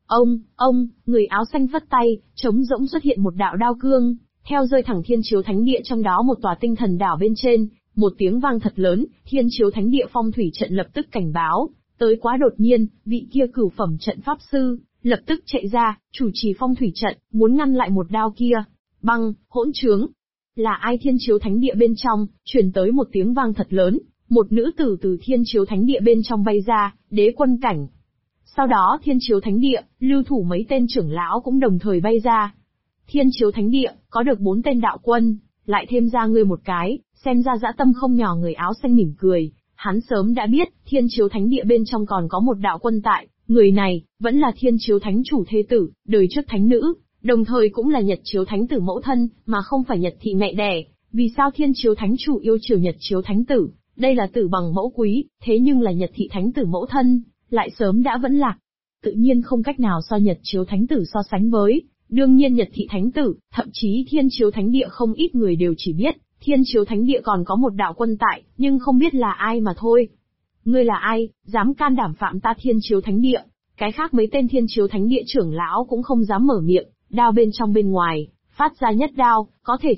[SPEAKER 1] Ông, người áo xanh phất tay, trống rỗng xuất hiện một đạo đao cương, theo rơi thẳng Thiên Chiếu Thánh Địa trong đó một tòa tinh thần đảo bên trên, một tiếng vang thật lớn, Thiên Chiếu Thánh Địa phong thủy trận lập tức cảnh báo, tới quá đột nhiên, vị kia cửu phẩm trận pháp sư, lập tức chạy ra, chủ trì phong thủy trận, muốn ngăn lại một đao kia. Băng, hỗn trướng. Là ai? Thiên Chiếu Thánh Địa bên trong, truyền tới một tiếng vang thật lớn, một nữ tử từ Thiên Chiếu Thánh Địa bên trong bay ra, đế quân cảnh. Sau đó Thiên Chiếu Thánh Địa, lưu thủ mấy tên trưởng lão cũng đồng thời bay ra. Thiên Chiếu Thánh Địa, có được 4 tên đạo quân, lại thêm ra ngươi một cái, xem ra dã tâm không nhỏ. Người áo xanh mỉm cười, hắn sớm đã biết, Thiên Chiếu Thánh Địa bên trong còn có một đạo quân tại, người này, vẫn là Thiên Chiếu Thánh chủ thê tử, đời trước thánh nữ, đồng thời cũng là Nhật Chiếu Thánh tử mẫu thân, mà không phải Nhật thị mẹ đẻ. Vì sao Thiên Chiếu Thánh chủ yêu chiều Nhật Chiếu Thánh tử? Đây là tử bằng mẫu quý, thế nhưng là Nhật thị Thánh tử mẫu thân, lại sớm đã vẫn lạc. Tự nhiên không cách nào so Nhật Chiếu Thánh tử so sánh với. Đương nhiên Nhật thị Thánh tử, thậm chí Thiên Chiếu Thánh Địa không ít người đều chỉ biết, Thiên Chiếu Thánh Địa còn có một đạo quân tại, nhưng không biết là ai mà thôi. Ngươi là ai, dám can đảm phạm ta Thiên Chiếu Thánh Địa? Cái khác mấy tên Thiên Chiếu Thánh Địa trưởng lão cũng không dám mở miệng, đao bên trong bên ngoài, phát ra nhất đao, có thể